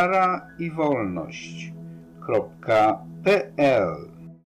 wiaraiwolność.pl.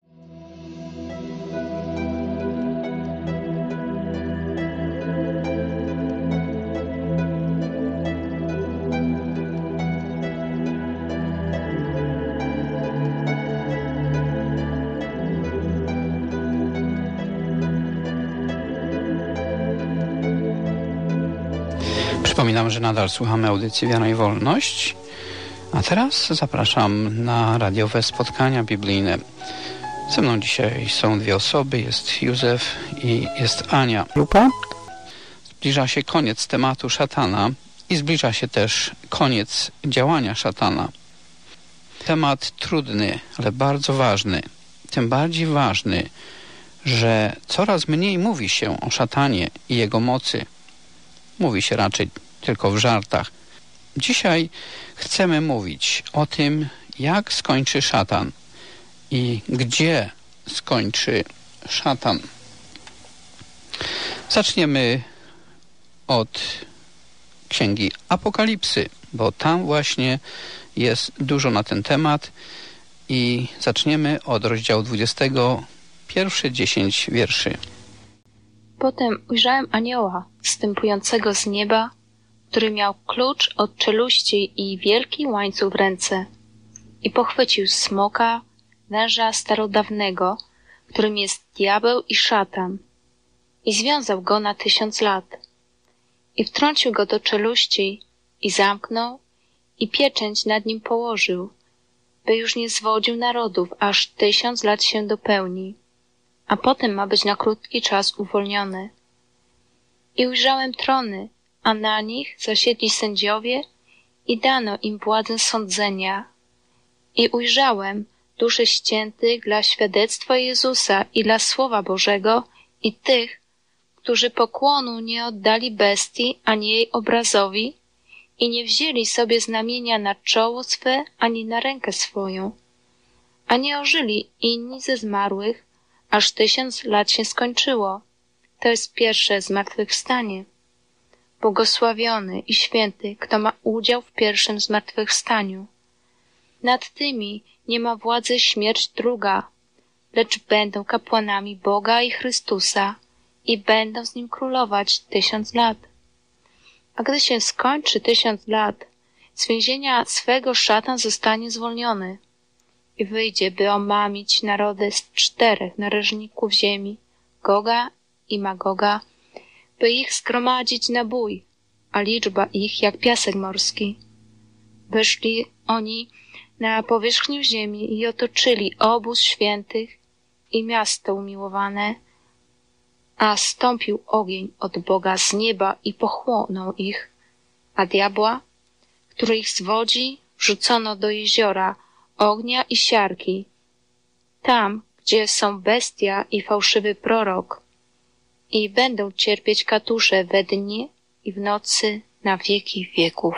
Przypominam, że nadal słuchamy audycji Wiara i Wolność, a teraz zapraszam na radiowe spotkania biblijne. Ze mną dzisiaj są dwie osoby, jest Józef i jest Ania. Zbliża się koniec tematu szatana i zbliża się też koniec działania szatana. Temat trudny, ale bardzo ważny. Tym bardziej ważny, że coraz mniej mówi się o szatanie i jego mocy. Mówi się raczej tylko w żartach. Dzisiaj chcemy mówić o tym, jak skończy szatan i gdzie skończy szatan. Zaczniemy od Księgi Apokalipsy, bo tam właśnie jest dużo na ten temat i zaczniemy od rozdziału 20, pierwsze 10 wierszy. Potem ujrzałem anioła zstępującego z nieba, który miał klucz od czeluści i wielki łańcuch w ręce i pochwycił smoka, węża starodawnego, którym jest diabeł i szatan, i związał go na 1000 lat. I wtrącił go do czeluści i zamknął i pieczęć nad nim położył, by już nie zwodził narodów, aż 1000 lat się dopełni, a potem ma być na krótki czas uwolniony. I ujrzałem trony, a na nich zasiedli sędziowie i dano im władzę sądzenia. I ujrzałem dusze ściętych dla świadectwa Jezusa i dla Słowa Bożego i tych, którzy pokłonu nie oddali bestii ani jej obrazowi i nie wzięli sobie znamienia na czoło swe ani na rękę swoją. A nie ożyli inni ze zmarłych, aż 1000 lat się skończyło. To jest pierwsze zmartwychwstanie. Błogosławiony i święty, kto ma udział w pierwszym zmartwychwstaniu. Nad tymi nie ma władzy śmierć druga, lecz będą kapłanami Boga i Chrystusa i będą z Nim królować 1000 lat. A gdy się skończy 1000 lat, z więzienia swego szatan zostanie zwolniony i wyjdzie, by omamić narody z 4 narożników ziemi, Goga i Magoga, by ich zgromadzić na bój, a liczba ich jak piasek morski. Wyszli oni na powierzchnię ziemi i otoczyli obóz świętych i miasto umiłowane, a stąpił ogień od Boga z nieba i pochłonął ich, a diabła, który ich zwodzi, wrzucono do jeziora ognia i siarki, tam, gdzie są bestia i fałszywy prorok, i będą cierpieć katusze we dnie i w nocy na wieki wieków.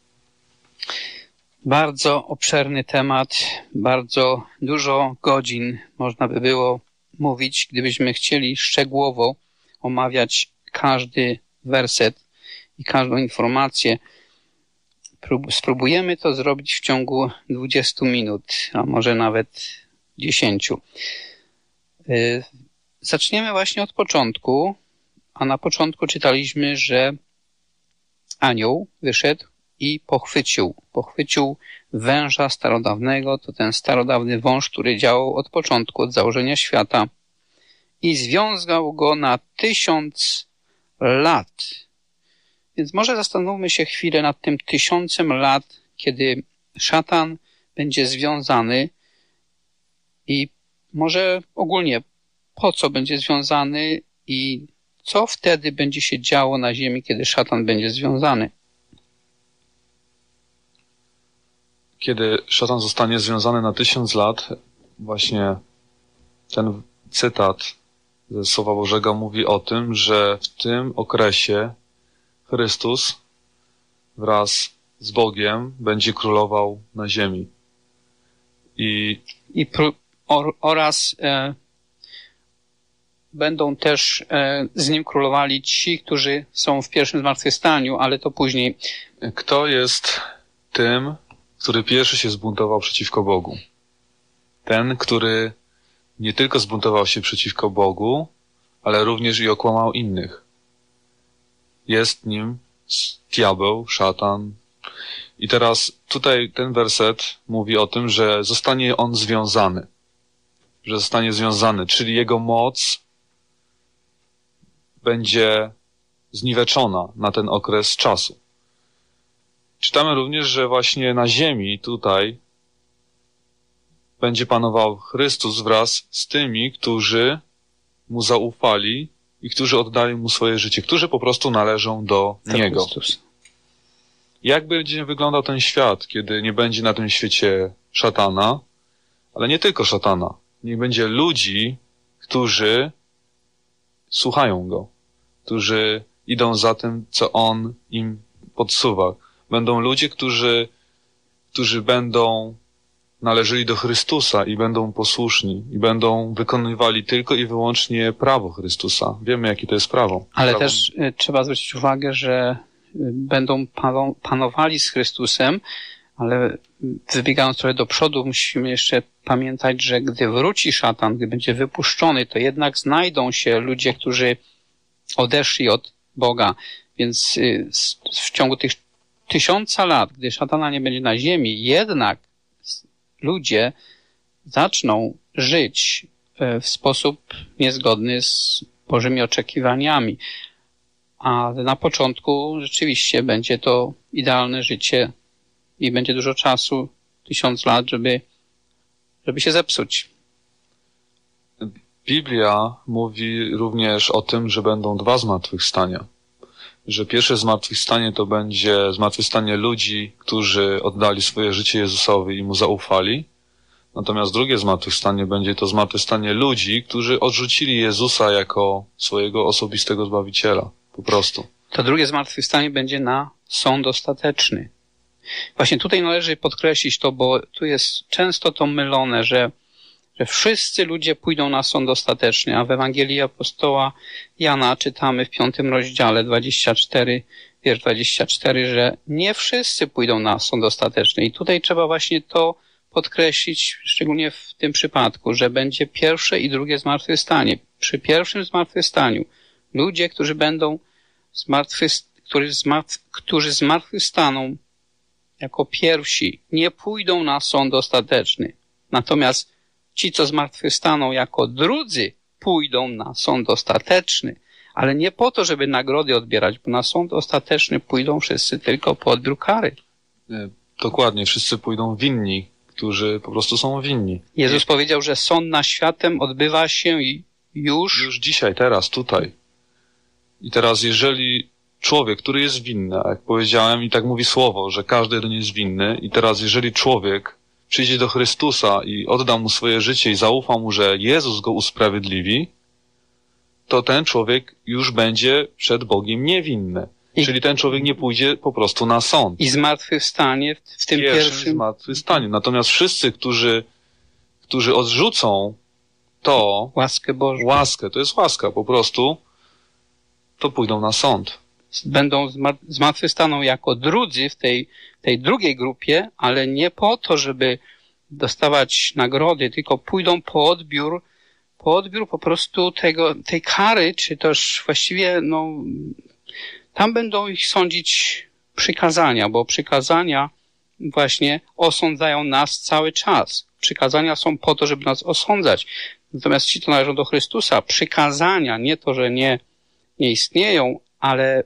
Bardzo obszerny temat, bardzo dużo godzin można by było mówić, gdybyśmy chcieli szczegółowo omawiać każdy werset i każdą informację. Spróbujemy to zrobić w ciągu 20 minut, a może nawet 10. Zaczniemy właśnie od początku, a na początku czytaliśmy, że anioł wyszedł i pochwycił węża starodawnego, to ten starodawny wąż, który działał od początku, od założenia świata, i związał go na 1000 lat. Więc może zastanówmy się chwilę nad tym 1000 lat, kiedy szatan będzie związany i może ogólnie po co będzie związany i co wtedy będzie się działo na ziemi, kiedy szatan będzie związany. Kiedy szatan zostanie związany na 1000 lat, właśnie ten cytat ze Słowa Bożego mówi o tym, że w tym okresie Chrystus wraz z Bogiem będzie królował na ziemi. Oraz będą też z nim królowali ci, którzy są w pierwszym zmartwychwstaniu, ale to później. Kto jest tym, który pierwszy się zbuntował przeciwko Bogu? Ten, który nie tylko zbuntował się przeciwko Bogu, ale również i okłamał innych. Jest nim diabeł, szatan. I teraz tutaj ten werset mówi o tym, że zostanie on związany. Że zostanie związany, czyli jego moc będzie zniweczona na ten okres czasu. Czytamy również, że właśnie na ziemi tutaj będzie panował Chrystus wraz z tymi, którzy mu zaufali i którzy oddali mu swoje życie, którzy po prostu należą do Niego. Chrystus. Jak będzie wyglądał ten świat, kiedy nie będzie na tym świecie szatana, ale nie tylko szatana. Nie będzie ludzi, którzy słuchają go, którzy idą za tym, co on im podsuwa. Będą ludzie, którzy będą należeli do Chrystusa i będą posłuszni i będą wykonywali tylko i wyłącznie prawo Chrystusa. Wiemy, jakie to jest prawo. Ale też trzeba zwrócić uwagę, że będą panowali z Chrystusem, ale wybiegając trochę do przodu, musimy jeszcze pamiętać, że gdy wróci szatan, gdy będzie wypuszczony, to jednak znajdą się ludzie, którzy odeszli od Boga. Więc w ciągu tych 1000 lat, gdy szatana nie będzie na ziemi, jednak ludzie zaczną żyć w sposób niezgodny z Bożymi oczekiwaniami. A na początku rzeczywiście będzie to idealne życie i będzie dużo czasu, 1000 lat, żeby się zepsuć. Biblia mówi również o tym, że będą 2 zmartwychwstania. Że pierwsze zmartwychwstanie to będzie zmartwychwstanie ludzi, którzy oddali swoje życie Jezusowi i Mu zaufali. Natomiast drugie zmartwychwstanie będzie to zmartwychwstanie ludzi, którzy odrzucili Jezusa jako swojego osobistego Zbawiciela. Po prostu. To drugie zmartwychwstanie będzie na sąd ostateczny. Właśnie tutaj należy podkreślić to, bo tu jest często to mylone, że wszyscy ludzie pójdą na sąd ostateczny, a w Ewangelii apostoła Jana czytamy w 5 rozdziale 24, wiersz 24, że nie wszyscy pójdą na sąd ostateczny. I tutaj trzeba właśnie to podkreślić, szczególnie w tym przypadku, że będzie pierwsze i drugie zmartwychwstanie. Przy pierwszym zmartwychwstaniu ludzie, którzy będą którzy zmartwychwstaną jako pierwsi, nie pójdą na sąd ostateczny. Natomiast ci, co zmartwychwstaną jako drudzy, pójdą na sąd ostateczny, ale nie po to, żeby nagrody odbierać, bo na sąd ostateczny pójdą wszyscy tylko po odbiór kary. Dokładnie, wszyscy pójdą winni, którzy po prostu są winni. Jezus powiedział, że sąd nad światem odbywa się już dzisiaj, teraz, tutaj. I teraz, jeżeli człowiek, który jest winny, a jak powiedziałem i tak mówi słowo, że każdy jeden jest winny, i teraz jeżeli człowiek przyjdzie do Chrystusa i odda Mu swoje życie i zaufa Mu, że Jezus go usprawiedliwi, to ten człowiek już będzie przed Bogiem niewinny. Czyli ten człowiek nie pójdzie po prostu na sąd. I zmartwychwstanie w tym pierwszym zmartwychwstanie. Natomiast wszyscy, którzy odrzucą to, łaskę, to jest łaska po prostu, to pójdą na sąd. Zmartwychwstaną jako drudzy w tej drugiej grupie, ale nie po to, żeby dostawać nagrody, tylko pójdą po odbiór po prostu tej kary, czy też właściwie tam będą ich sądzić przykazania, bo przykazania właśnie osądzają nas cały czas. Przykazania są po to, żeby nas osądzać. Natomiast ci, co należą do Chrystusa, przykazania, nie to, że nie istnieją, ale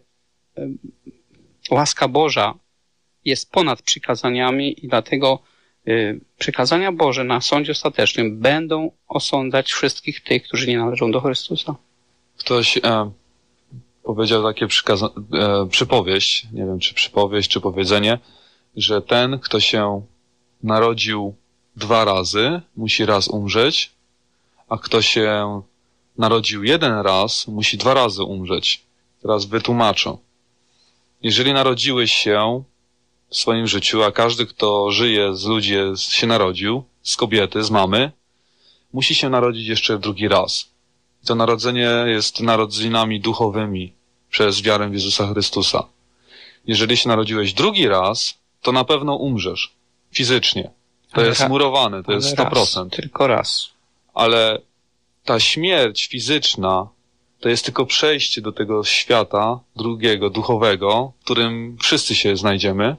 łaska Boża jest ponad przykazaniami i dlatego przykazania Boże na sądzie ostatecznym będą osądzać wszystkich tych, którzy nie należą do Chrystusa. Ktoś powiedział takie przypowieść, nie wiem czy przypowieść, czy powiedzenie, że ten, kto się narodził 2 razy, musi raz umrzeć, a kto się narodził 1 raz, musi 2 razy umrzeć. Teraz wytłumaczę. Jeżeli narodziłeś się w swoim życiu, a każdy, kto żyje z ludzi, się narodził, z kobiety, z mamy, musi się narodzić jeszcze 2 raz. To narodzenie jest narodzinami duchowymi przez wiarę w Jezusa Chrystusa. Jeżeli się narodziłeś 2 raz, to na pewno umrzesz fizycznie. To jest murowane, to jest 100%. Tylko raz. Ale ta śmierć fizyczna to jest tylko przejście do tego świata drugiego, duchowego, w którym wszyscy się znajdziemy.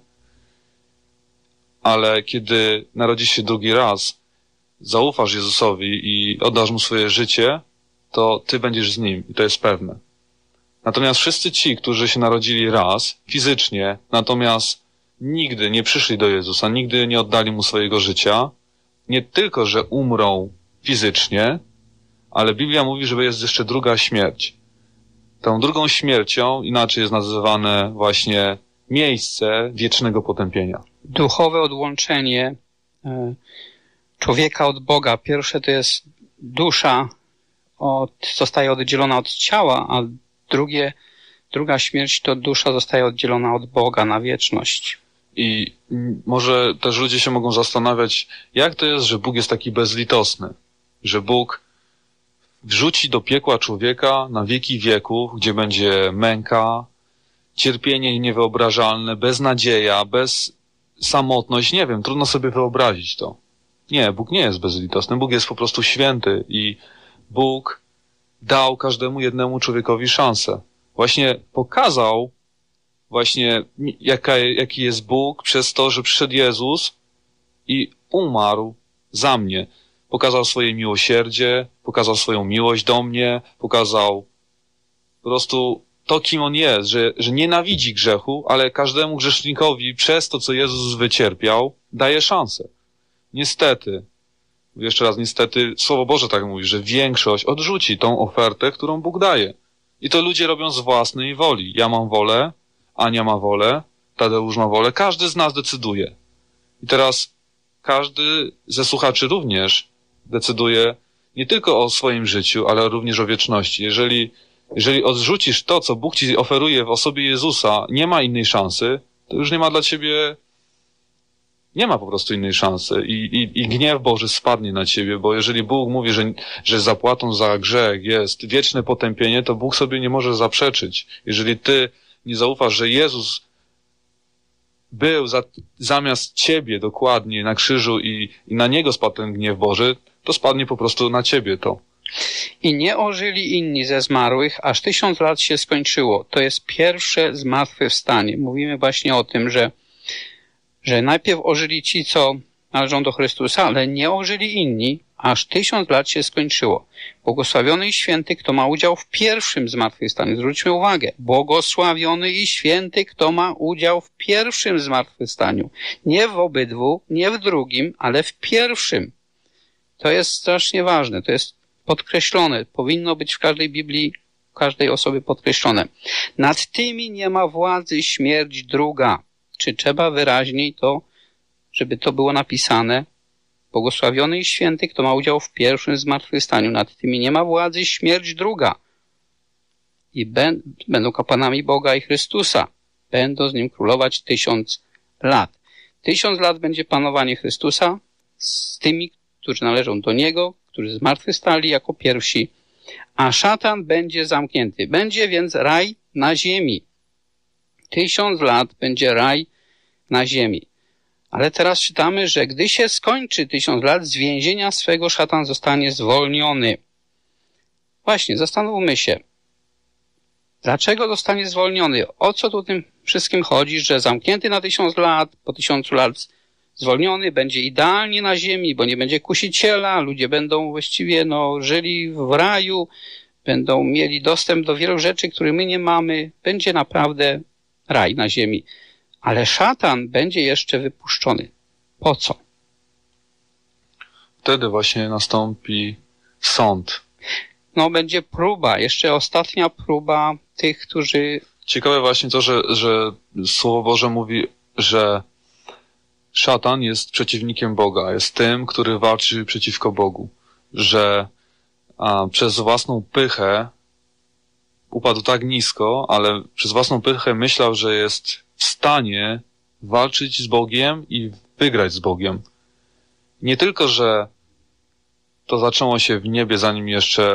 Ale kiedy narodzisz się 2 raz, zaufasz Jezusowi i oddasz Mu swoje życie, to ty będziesz z Nim i to jest pewne. Natomiast wszyscy ci, którzy się narodzili raz, fizycznie, natomiast nigdy nie przyszli do Jezusa, nigdy nie oddali Mu swojego życia, nie tylko, że umrą fizycznie, ale Biblia mówi, że jest jeszcze druga śmierć. Tą drugą śmiercią inaczej jest nazywane właśnie miejsce wiecznego potępienia. Duchowe odłączenie człowieka od Boga. Pierwsze to jest dusza zostaje oddzielona od ciała, a druga śmierć to dusza zostaje oddzielona od Boga na wieczność. I może też ludzie się mogą zastanawiać, jak to jest, że Bóg jest taki bezlitosny, że Bóg wrzuci do piekła człowieka na wieki wieków, gdzie będzie męka, cierpienie niewyobrażalne, beznadzieja, samotność, nie wiem, trudno sobie wyobrazić to. Nie, Bóg nie jest bezlitosny, Bóg jest po prostu święty i Bóg dał każdemu jednemu człowiekowi szansę. Właśnie pokazał jaki jest Bóg przez to, że przyszedł Jezus i umarł za mnie. Pokazał swoje miłosierdzie, pokazał swoją miłość do mnie, pokazał po prostu to, kim On jest, że nienawidzi grzechu, ale każdemu grzesznikowi przez to, co Jezus wycierpiał, daje szansę. Niestety, jeszcze raz niestety, Słowo Boże tak mówi, że większość odrzuci tą ofertę, którą Bóg daje. I to ludzie robią z własnej woli. Ja mam wolę, Ania ma wolę, Tadeusz ma wolę, każdy z nas decyduje. I teraz każdy ze słuchaczy również decyduje nie tylko o swoim życiu, ale również o wieczności. Jeżeli odrzucisz to, co Bóg ci oferuje w osobie Jezusa, nie ma innej szansy, to już nie ma dla ciebie, nie ma po prostu innej szansy i gniew Boży spadnie na ciebie, bo jeżeli Bóg mówi, że zapłatą za grzech jest wieczne potępienie, to Bóg sobie nie może zaprzeczyć. Jeżeli ty nie zaufasz, że Jezus był zamiast ciebie dokładnie na krzyżu i na Niego spadł ten gniew Boży, to spadnie po prostu na ciebie to. I nie ożyli inni ze zmarłych, aż 1000 lat się skończyło. To jest pierwsze zmartwychwstanie. Mówimy właśnie o tym, że najpierw ożyli ci, co należą do Chrystusa, ale nie ożyli inni, aż 1000 lat się skończyło. Błogosławiony i święty, kto ma udział w pierwszym zmartwychwstaniu. Zwróćmy uwagę. Błogosławiony i święty, kto ma udział w pierwszym zmartwychwstaniu. Nie w obydwu, nie w drugim, ale w pierwszym. To jest strasznie ważne. To jest podkreślone. Powinno być w każdej Biblii, każdej osoby podkreślone. Nad tymi nie ma władzy śmierć druga. Czy trzeba wyraźniej to, żeby to było napisane? Błogosławiony i święty, kto ma udział w pierwszym zmartwychwstaniu. Nad tymi nie ma władzy śmierć druga. I będą kapłanami Boga i Chrystusa. Będą z Nim królować 1000 lat. 1000 lat będzie panowanie Chrystusa z tymi, którzy należą do Niego, którzy zmartwychwstali jako pierwsi. A szatan będzie zamknięty. Będzie więc raj na ziemi. 1000 lat będzie raj na ziemi. Ale teraz czytamy, że gdy się skończy 1000 lat, z więzienia swego szatan zostanie zwolniony. Właśnie, zastanówmy się. Dlaczego zostanie zwolniony? O co tu tym wszystkim chodzi, że zamknięty na 1000 lat, po 1000 lat zwolniony, będzie idealnie na ziemi, bo nie będzie kusiciela, ludzie będą właściwie żyli w raju, będą mieli dostęp do wielu rzeczy, które my nie mamy. Będzie naprawdę raj na ziemi. Ale szatan będzie jeszcze wypuszczony. Po co? Wtedy właśnie nastąpi sąd. Będzie próba, jeszcze ostatnia próba tych, którzy... Ciekawe właśnie to, że Słowo Boże mówi, że szatan jest przeciwnikiem Boga, jest tym, który walczy przeciwko Bogu, że przez własną pychę upadł tak nisko, ale przez własną pychę myślał, że jest w stanie walczyć z Bogiem i wygrać z Bogiem. Nie tylko, że to zaczęło się w niebie, zanim jeszcze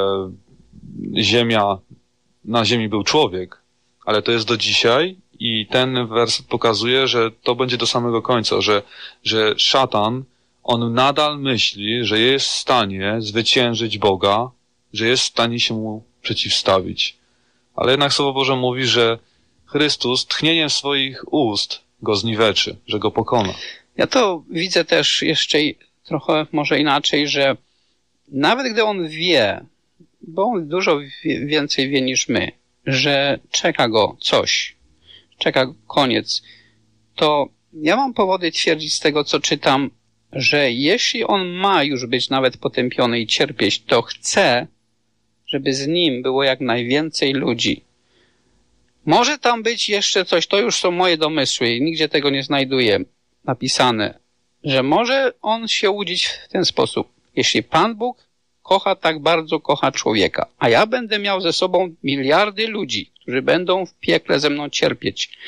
na ziemi był człowiek, ale to jest do dzisiaj i ten werset pokazuje, że to będzie do samego końca, że szatan, on nadal myśli, że jest w stanie zwyciężyć Boga, że jest w stanie się mu przeciwstawić. Ale jednak Słowo Boże mówi, że Chrystus tchnieniem swoich ust go zniweczy, że go pokona. Ja to widzę też jeszcze trochę może inaczej, że nawet gdy on wie, bo on dużo więcej wie niż my, że czeka go coś, czeka go koniec, to ja mam powody twierdzić z tego, co czytam, że jeśli on ma już być nawet potępiony i cierpieć, to chce, żeby z nim było jak najwięcej ludzi. Może tam być jeszcze coś, to już są moje domysły i nigdzie tego nie znajduję napisane, że może on się łudzić w ten sposób. Jeśli Pan Bóg tak bardzo kocha człowieka, a ja będę miał ze sobą miliardy ludzi, którzy będą w piekle ze mną cierpieć,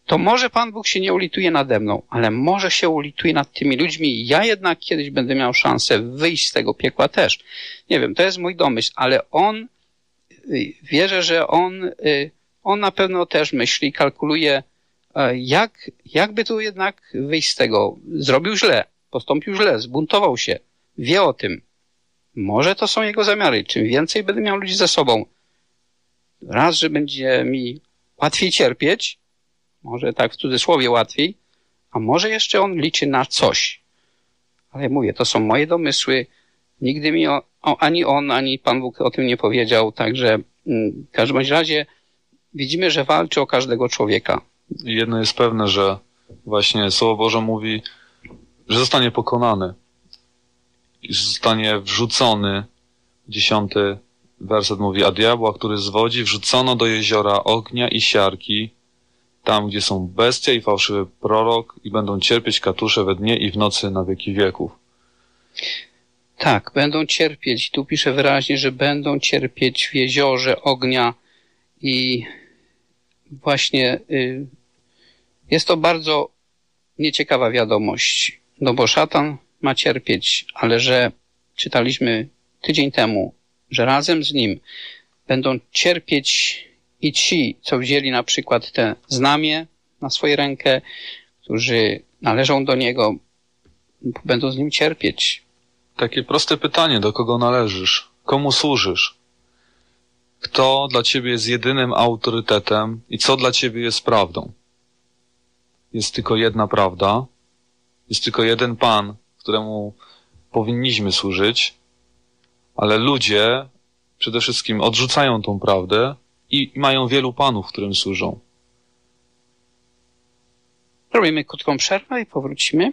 to może Pan Bóg się nie ulituje nade mną, ale może się ulituje nad tymi ludźmi i ja jednak kiedyś będę miał szansę wyjść z tego piekła też. Nie wiem, to jest mój domysł, ale on, wierzę, że on na pewno też myśli, kalkuluje, jakby tu jednak wyjść z tego. Zrobił źle, postąpił źle, zbuntował się, wie o tym. Może to są jego zamiary. Czym więcej będę miał ludzi ze sobą, raz, że będzie mi łatwiej cierpieć, może tak w cudzysłowie łatwiej, a może jeszcze on liczy na coś. Ale mówię, to są moje domysły. Nigdy mi ani on, ani Pan Bóg o tym nie powiedział. Także w każdym razie widzimy, że walczy o każdego człowieka. Jedno jest pewne, że właśnie Słowo Boże mówi, że zostanie pokonany. I zostanie wrzucony. 10 werset mówi, a diabła, który zwodzi, wrzucono do jeziora ognia i siarki, tam, gdzie są bestia i fałszywy prorok i będą cierpieć katusze we dnie i w nocy na wieki wieków. Tak, będą cierpieć. Tu pisze wyraźnie, że będą cierpieć w jeziorze ognia i właśnie jest to bardzo nieciekawa wiadomość, no bo szatan ma cierpieć, ale że czytaliśmy tydzień temu, że razem z nim będą cierpieć i ci, co wzięli na przykład te znamie na swoją rękę, którzy należą do niego, będą z nim cierpieć. Takie proste pytanie, do kogo należysz? Komu służysz? Kto dla ciebie jest jedynym autorytetem i co dla ciebie jest prawdą? Jest tylko jedna prawda, jest tylko jeden Pan, któremu powinniśmy służyć, ale ludzie przede wszystkim odrzucają tą prawdę i mają wielu panów, którym służą. Robimy krótką przerwę i powrócimy.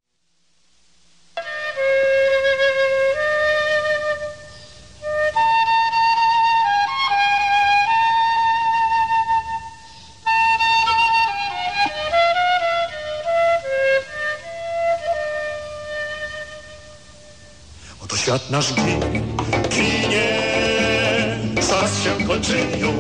Oto świat nasz ginie, czas się kończy już.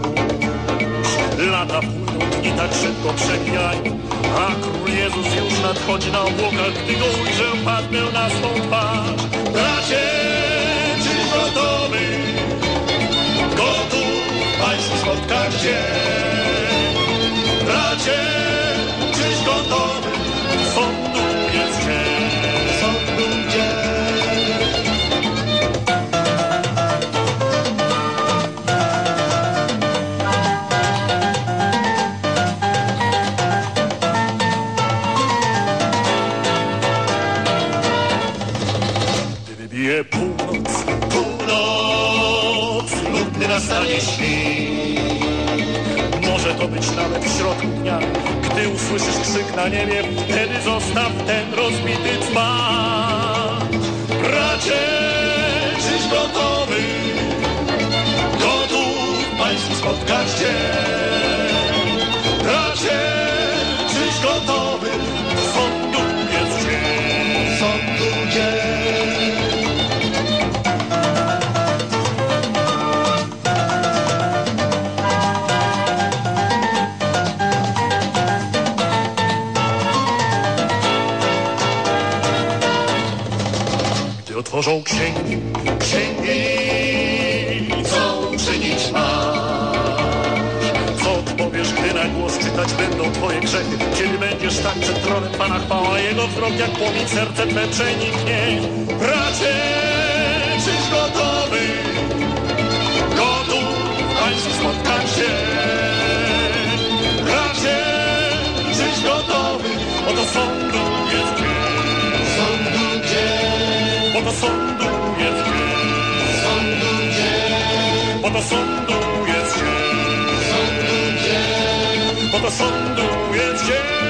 Lata płyną, dni tak szybko przebijają, a Król Jezus już nadchodzi na obłokach. Gdy go ujrzę, padnę na swą twarz. Bracie, czyś gotowy? Gotów Pański spotkać dzień. Bracie, czyś gotowy? Sądu jest dzień. Sądu dzień. Bije północ, lubny nastanie świt. Może to być nawet w środku dnia, gdy usłyszysz krzyk na niebie, wtedy zostaw ten rozbity dzban. Bracie, czyś gotowy? Gotów Pański spotkać dzień. Bracie, czyś gotowy? Sądu jest dzień. Sądu dzień. Otworzą księgi, co uczynić masz? Co odpowiesz, gdy na głos czytać będą twoje grzechy? Kiedy będziesz tak przed tronem Pana, chwała Jego wzrok jak płomień, serce twe przeniknie. Bracie, czyś gotowy? Gotów Pański spotkać się? Bracie, czyś gotowy? Oto sądu jest dzień. Sądu dzień. Bo to sądu jest dzień. Sądu dzień. Bo to sądu jest dzień. Sądu dzień. Bo to sądu jest dzień.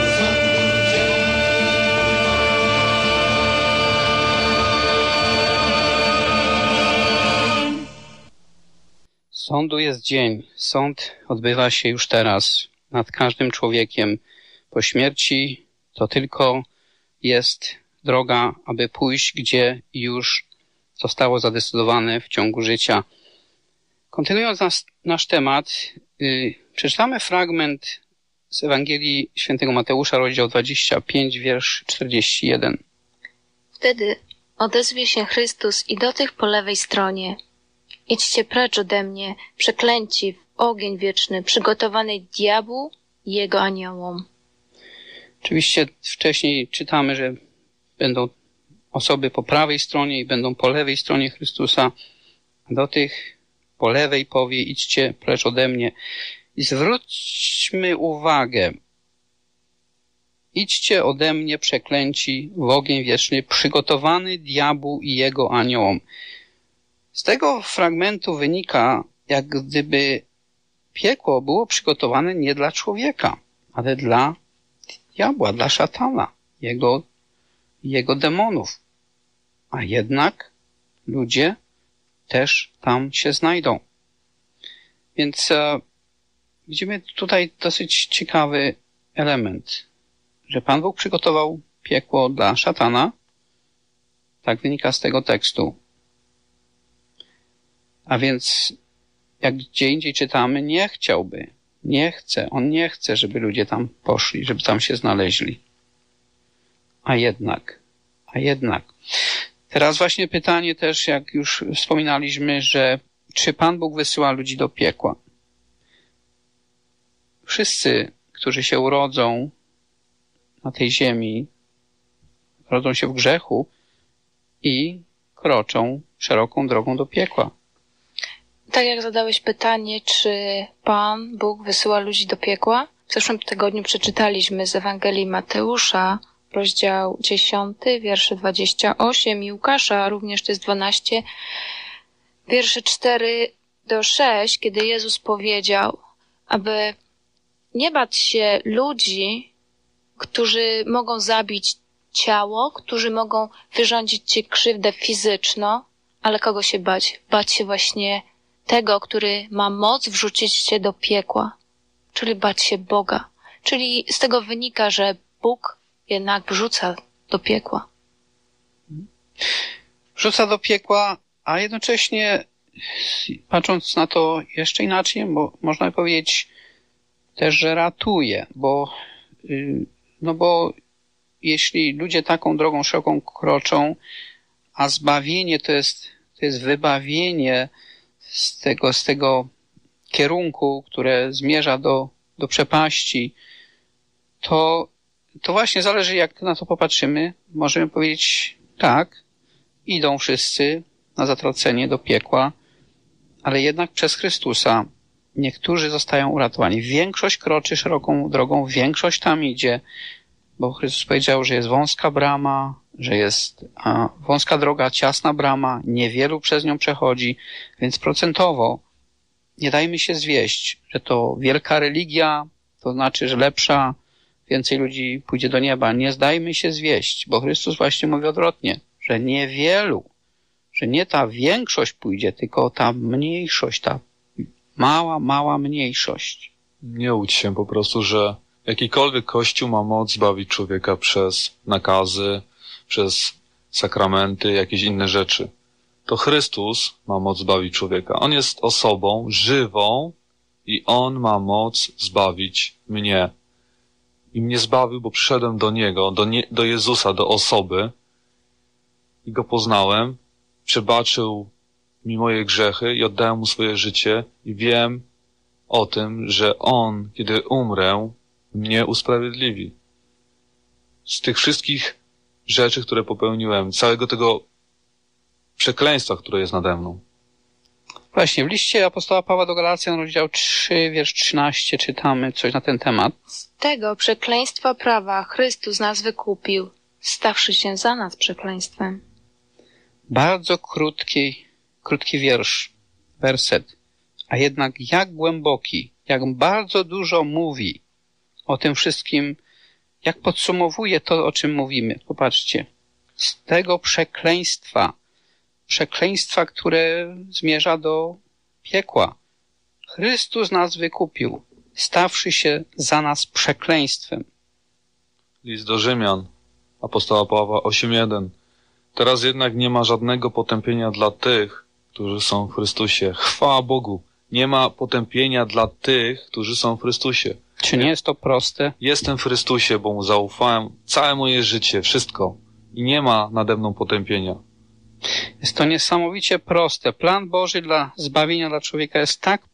Sądu jest dzień. Sąd odbywa się już teraz nad każdym człowiekiem. Po śmierci to tylko jest droga, aby pójść, gdzie już zostało zadecydowane w ciągu życia. Kontynuując nasz temat, przeczytamy fragment z Ewangelii Świętego Mateusza, rozdział 25, wiersz 41. Wtedy odezwie się Chrystus i do tych po lewej stronie. Idźcie precz ode mnie, przeklęci w ogień wieczny, przygotowany diabłu i jego aniołom. Oczywiście wcześniej czytamy, że będą osoby po prawej stronie i będą po lewej stronie Chrystusa. Do tych po lewej powie, idźcie precz ode mnie. I zwróćmy uwagę. Idźcie ode mnie, przeklęci, w ogień wieczny, przygotowany diabłu i jego aniołom. Z tego fragmentu wynika, jak gdyby piekło było przygotowane nie dla człowieka, ale dla diabła, dla szatana, jego demonów. A jednak ludzie też tam się znajdą. Więc widzimy tutaj dosyć ciekawy element, że Pan Bóg przygotował piekło dla szatana. Tak wynika z tego tekstu. A więc jak gdzie indziej czytamy, on nie chce, żeby ludzie tam poszli, żeby tam się znaleźli. A jednak. Teraz właśnie pytanie też, jak już wspominaliśmy, że czy Pan Bóg wysyła ludzi do piekła? Wszyscy, którzy się urodzą na tej ziemi, rodzą się w grzechu i kroczą szeroką drogą do piekła. Tak jak zadałeś pytanie, czy Pan Bóg wysyła ludzi do piekła? W zeszłym tygodniu przeczytaliśmy z Ewangelii Mateusza, rozdział 10, wiersze 28 i Łukasza, również to jest 12, wiersze 4-6, kiedy Jezus powiedział, aby nie bać się ludzi, którzy mogą zabić ciało, którzy mogą wyrządzić ci krzywdę fizyczną, ale kogo się bać? Bać się właśnie tego, który ma moc wrzucić cię do piekła, czyli bać się Boga. Czyli z tego wynika, że Bóg jednak wrzuca do piekła. Wrzuca do piekła, a jednocześnie patrząc na to jeszcze inaczej, bo można powiedzieć też, że ratuje, bo jeśli ludzie taką drogą szeroką kroczą, a zbawienie to jest wybawienie z tego kierunku, które zmierza do przepaści, to właśnie zależy, jak na to popatrzymy. Możemy powiedzieć, tak, idą wszyscy na zatracenie do piekła, ale jednak przez Chrystusa niektórzy zostają uratowani. Większość kroczy szeroką drogą, większość tam idzie, bo Chrystus powiedział, że jest wąska brama, że jest wąska droga, ciasna brama, niewielu przez nią przechodzi, więc procentowo nie dajmy się zwieść, że to wielka religia, to znaczy, że lepsza, więcej ludzi pójdzie do nieba. Nie zdajmy się zwieść, bo Chrystus właśnie mówi odwrotnie, że niewielu, że nie ta większość pójdzie, tylko ta mniejszość, ta mała mniejszość. Nie łudź się po prostu, że jakikolwiek Kościół ma moc zbawić człowieka przez nakazy, przez sakramenty, jakieś inne rzeczy. To Chrystus ma moc zbawić człowieka. On jest osobą żywą i On ma moc zbawić mnie. I mnie zbawił, bo przyszedłem do Niego, do Jezusa, do osoby i Go poznałem, przebaczył mi moje grzechy i oddałem Mu swoje życie i wiem o tym, że On, kiedy umrę, mnie usprawiedliwi. Z tych wszystkich rzeczy, które popełniłem, całego tego przekleństwa, które jest nade mną. Właśnie, w liście apostoła Pawła do Galacjan, rozdział 3, wiersz 13, czytamy coś na ten temat. Z tego przekleństwa prawa Chrystus nas wykupił, stawszy się za nas przekleństwem. Bardzo krótki werset, a jednak jak głęboki, jak bardzo dużo mówi o tym wszystkim, jak podsumowuje to, o czym mówimy. Popatrzcie, z tego przekleństwa, które zmierza do piekła. Chrystus nas wykupił, stawszy się za nas przekleństwem. List do Rzymian, apostoła Pawła 8:1. Teraz jednak nie ma żadnego potępienia dla tych, którzy są w Chrystusie. Chwała Bogu! Nie ma potępienia dla tych, którzy są w Chrystusie. Czy nie jest to proste? Jestem w Chrystusie, bo Mu zaufałem całe moje życie, wszystko. I nie ma nade mną potępienia. Jest to niesamowicie proste. Plan Boży dla zbawienia dla człowieka jest tak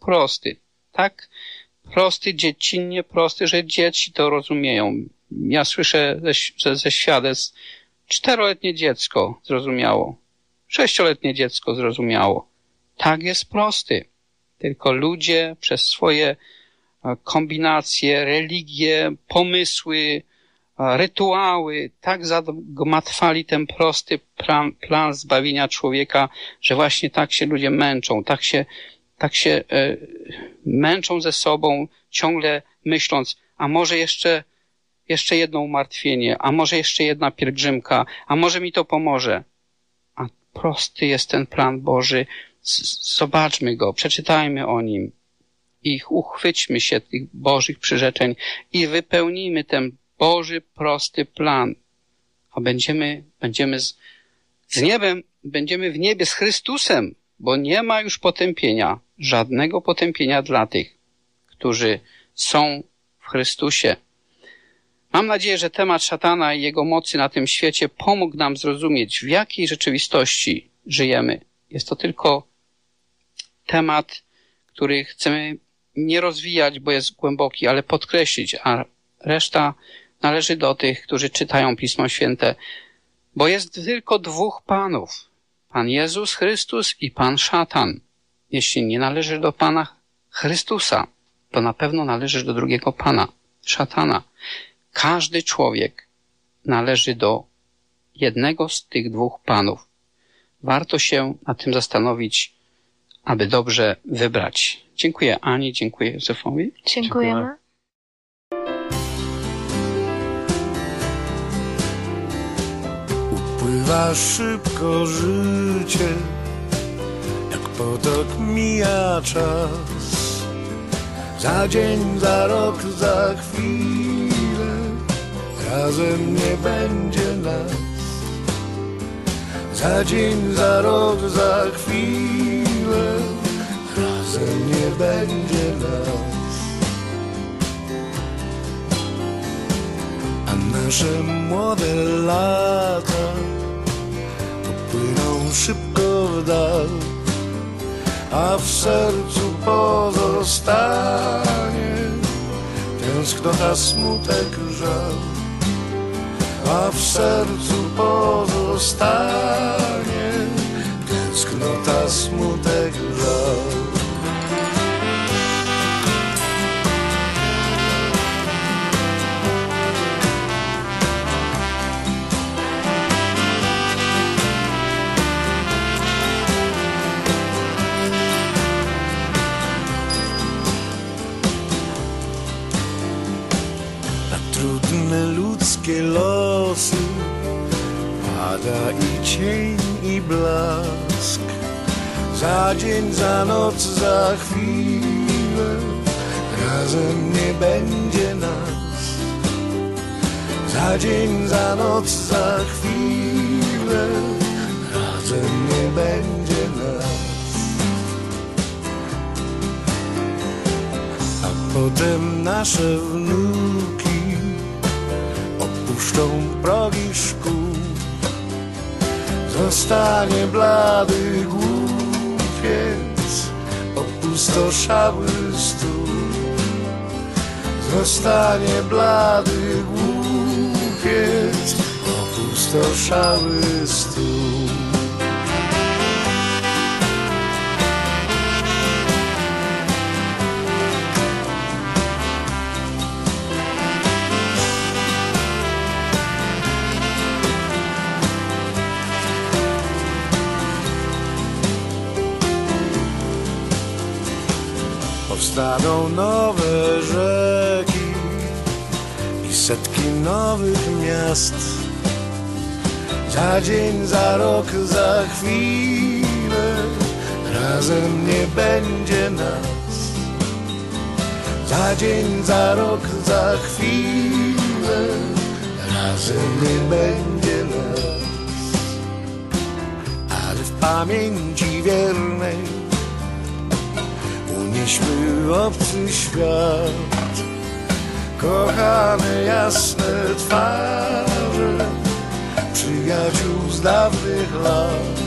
prosty, dziecinnie prosty, że dzieci to rozumieją. Ja słyszę ze świadectw, 4-letnie dziecko zrozumiało, 6-letnie dziecko zrozumiało. Tak jest prosty. Tylko ludzie przez swoje kombinacje, religie, pomysły, rytuały tak zagmatwali ten prosty plan zbawienia człowieka, że właśnie tak się ludzie męczą, tak się męczą ze sobą, ciągle myśląc, a może jeszcze jedno umartwienie, a może jeszcze jedna pielgrzymka, a może mi to pomoże. A prosty jest ten plan Boży. Zobaczmy go, przeczytajmy o nim i uchwyćmy się tych Bożych przyrzeczeń i wypełnijmy ten Boży, prosty plan. A będziemy z niebem, będziemy w niebie z Chrystusem, bo nie ma już potępienia, żadnego potępienia dla tych, którzy są w Chrystusie. Mam nadzieję, że temat szatana i jego mocy na tym świecie pomógł nam zrozumieć, w jakiej rzeczywistości żyjemy. Jest to tylko temat, który chcemy nie rozwijać, bo jest głęboki, ale podkreślić, a reszta należy do tych, którzy czytają Pismo Święte, bo jest tylko 2 panów. Pan Jezus Chrystus i Pan szatan. Jeśli nie należysz do Pana Chrystusa, to na pewno należysz do drugiego pana, szatana. Każdy człowiek należy do jednego z tych 2 panów. Warto się nad tym zastanowić, aby dobrze wybrać. Dziękuję Ani, dziękuję Józefowi. Dziękujemy. Upływa szybko życie, jak potok mija czas. Za dzień, za rok, za chwilę razem nie będzie nas. Za dzień, za rok, za chwilę razem nie będzie nas. A nasze młode lata popłyną szybko w dal, a w sercu pozostanie tęsknota, smutek, żal. A w sercu pozostanie tęsknota, smutek, żal. Trudne ludzkie losy pada i cień, i blask. Za dzień, za noc, za chwilę razem nie będzie nas. Za dzień, za noc, za chwilę razem nie będzie nas. A potem nasze wnuki opuszczą progi szkół. Zostanie blady głupiec, opustoszały stół. Zostanie blady głupiec, opustoszały stół. Powstaną nowe rzeki i setki nowych miast. Za dzień, za rok, za chwilę razem nie będzie nas. Za dzień, za rok, za chwilę razem nie będzie nas. Ale w pamięci wiernej unieśmy obcy świat. kochane jasne twarze przyjaciół z dawnych lat.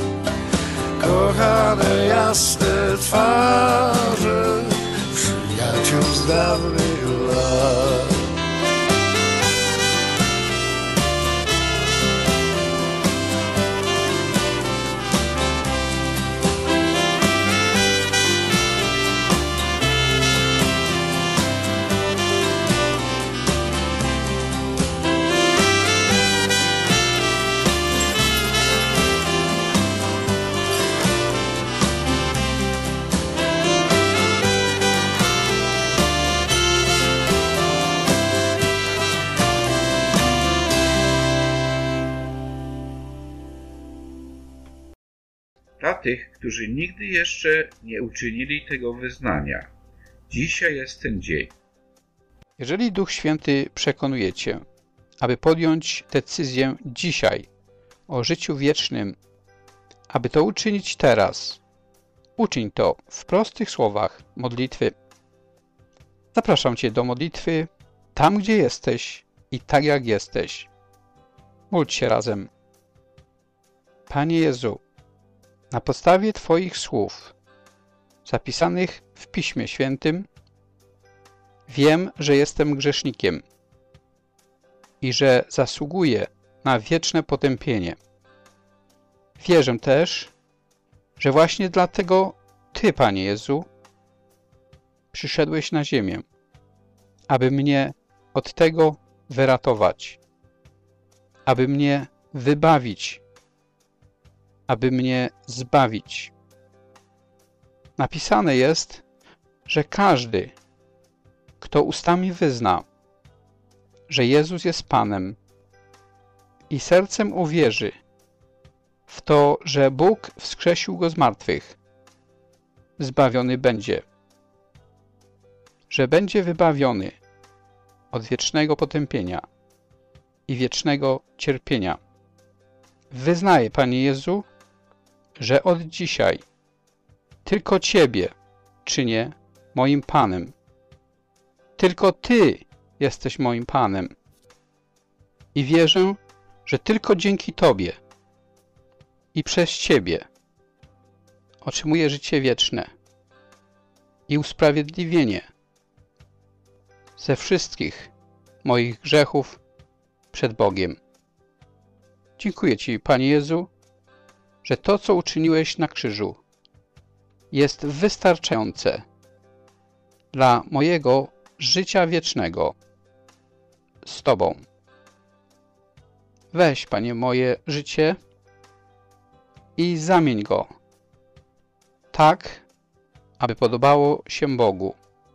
Kochane jasne twarze przyjaciół z dawnych lat. Dla tych, którzy nigdy jeszcze nie uczynili tego wyznania, dzisiaj jest ten dzień. Jeżeli Duch Święty przekonuje Cię, aby podjąć decyzję dzisiaj o życiu wiecznym, aby to uczynić teraz, uczyń to w prostych słowach modlitwy. Zapraszam Cię do modlitwy tam, gdzie jesteś i tak jak jesteś. Módl się razem. Panie Jezu, na podstawie Twoich słów zapisanych w Piśmie Świętym wiem, że jestem grzesznikiem i że zasługuję na wieczne potępienie. Wierzę też, że właśnie dlatego Ty, Panie Jezu, przyszedłeś na ziemię, aby mnie od tego wyratować, aby mnie wybawić, aby mnie zbawić. Napisane jest, że każdy, kto ustami wyzna, że Jezus jest Panem i sercem uwierzy w to, że Bóg wskrzesił Go z martwych, zbawiony będzie, że będzie wybawiony od wiecznego potępienia i wiecznego cierpienia. Wyznaję, Panie Jezu, że od dzisiaj tylko Ciebie czynię moim Panem. Tylko Ty jesteś moim Panem. I wierzę, że tylko dzięki Tobie i przez Ciebie otrzymuję życie wieczne i usprawiedliwienie ze wszystkich moich grzechów przed Bogiem. Dziękuję Ci, Panie Jezu, że to, co uczyniłeś na krzyżu, jest wystarczające dla mojego życia wiecznego z Tobą. Weź, Panie, moje życie i zamień go tak, aby podobało się Bogu.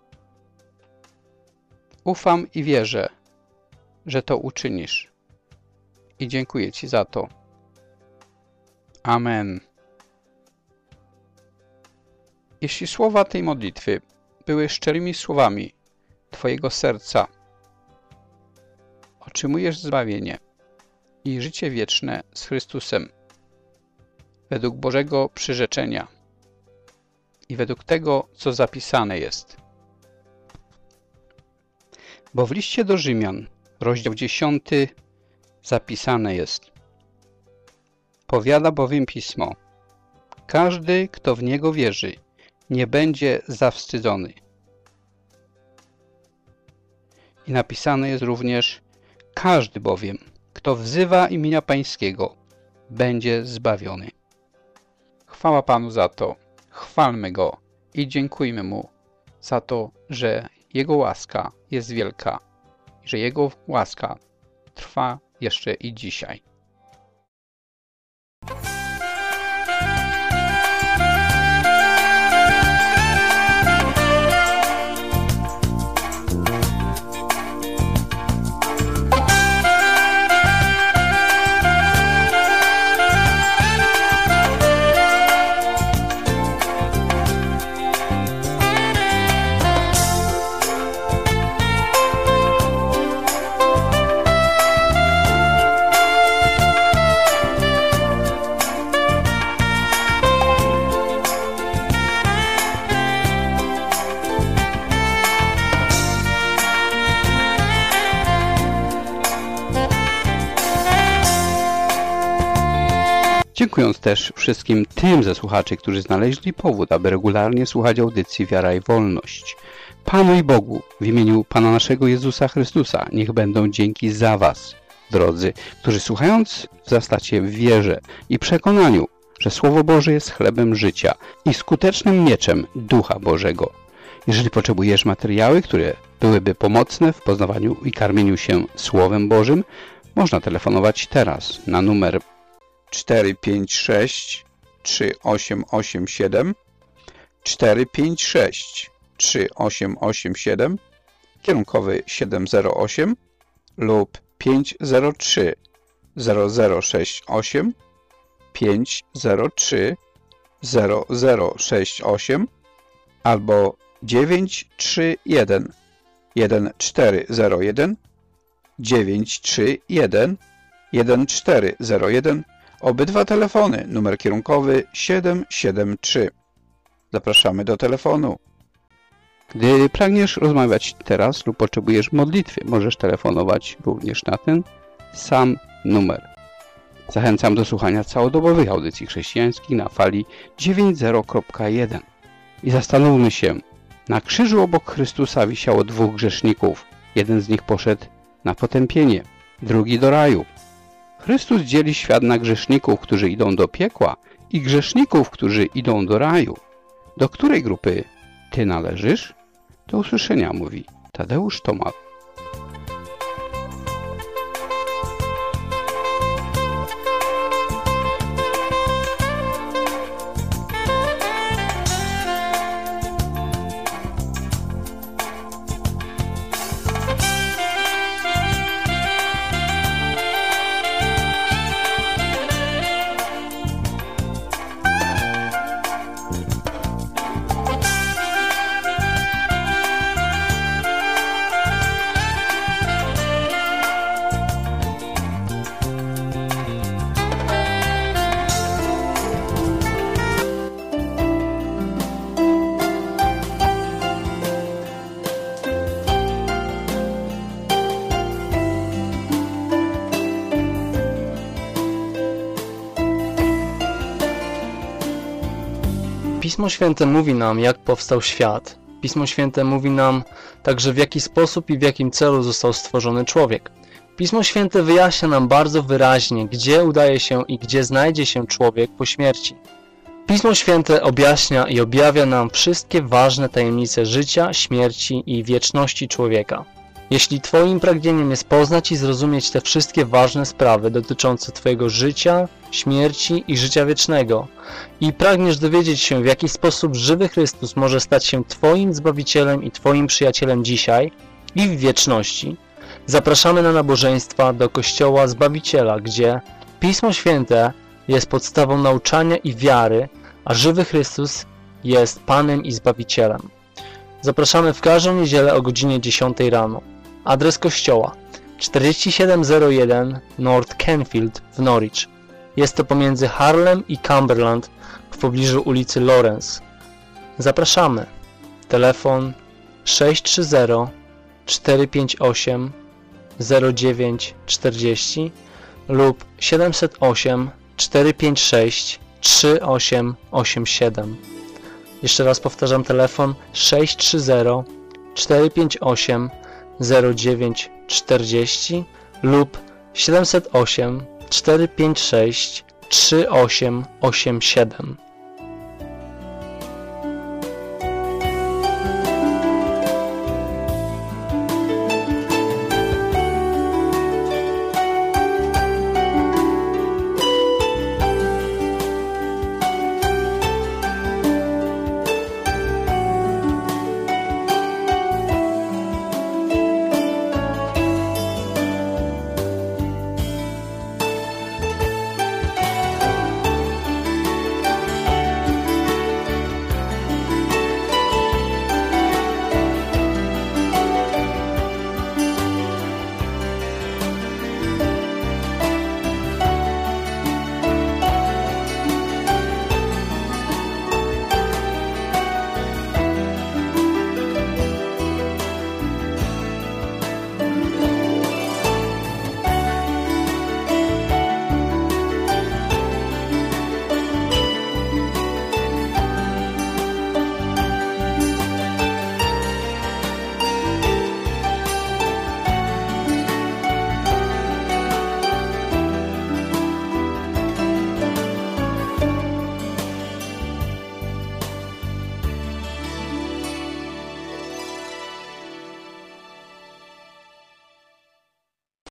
Ufam i wierzę, że to uczynisz. I dziękuję Ci za to. Amen. Jeśli słowa tej modlitwy były szczerymi słowami Twojego serca, otrzymujesz zbawienie i życie wieczne z Chrystusem według Bożego przyrzeczenia i według tego, co zapisane jest. Bo w liście do Rzymian, rozdział 10, zapisane jest: powiada bowiem Pismo, każdy, kto w Niego wierzy, nie będzie zawstydzony. I napisane jest również: każdy bowiem, kto wzywa imienia Pańskiego, będzie zbawiony. Chwała Panu za to, chwalmy Go i dziękujmy Mu za to, że Jego łaska jest wielka i że Jego łaska trwa jeszcze i dzisiaj. Dziękując też wszystkim tym ze słuchaczy, którzy znaleźli powód, aby regularnie słuchać audycji Wiara i Wolność. Panu i Bogu, w imieniu Pana naszego Jezusa Chrystusa, niech będą dzięki za Was, drodzy, którzy słuchając wzrastacie w wierze i przekonaniu, że Słowo Boże jest chlebem życia i skutecznym mieczem Ducha Bożego. Jeżeli potrzebujesz materiały, które byłyby pomocne w poznawaniu i karmieniu się Słowem Bożym, można telefonować teraz na numer 456 3887 456 3887 kierunkowy 708 lub 503 0068 503 0068 albo 931 1401 931 1401. Obydwa telefony, numer kierunkowy 773. Zapraszamy do telefonu. Gdy pragniesz rozmawiać teraz lub potrzebujesz modlitwy, możesz telefonować również na ten sam numer. Zachęcam do słuchania całodobowych audycji chrześcijańskich na fali 90.1. I zastanówmy się, na krzyżu obok Chrystusa wisiało dwóch grzeszników. Jeden z nich poszedł na potępienie, drugi do raju. Chrystus dzieli świat na grzeszników, którzy idą do piekła i grzeszników, którzy idą do raju. Do której grupy Ty należysz? Do usłyszenia, mówi Tadeusz Tomal. Pismo Święte mówi nam, jak powstał świat. Pismo Święte mówi nam także, w jaki sposób i w jakim celu został stworzony człowiek. Pismo Święte wyjaśnia nam bardzo wyraźnie, gdzie udaje się i gdzie znajdzie się człowiek po śmierci. Pismo Święte objaśnia i objawia nam wszystkie ważne tajemnice życia, śmierci i wieczności człowieka. Jeśli Twoim pragnieniem jest poznać i zrozumieć te wszystkie ważne sprawy dotyczące Twojego życia, śmierci i życia wiecznego i pragniesz dowiedzieć się, w jaki sposób żywy Chrystus może stać się Twoim Zbawicielem i Twoim przyjacielem dzisiaj i w wieczności, zapraszamy na nabożeństwa do Kościoła Zbawiciela, gdzie Pismo Święte jest podstawą nauczania i wiary, a żywy Chrystus jest Panem i Zbawicielem. Zapraszamy w każdą niedzielę o godzinie 10 rano. Adres kościoła 4701 North Canfield w Norwich. Jest to pomiędzy Harlem i Cumberland w pobliżu ulicy Lawrence. Zapraszamy. Telefon 630 458 0940 lub 708 456 3887. Jeszcze raz powtarzam, telefon 630 458 0940 lub 708 456 3887.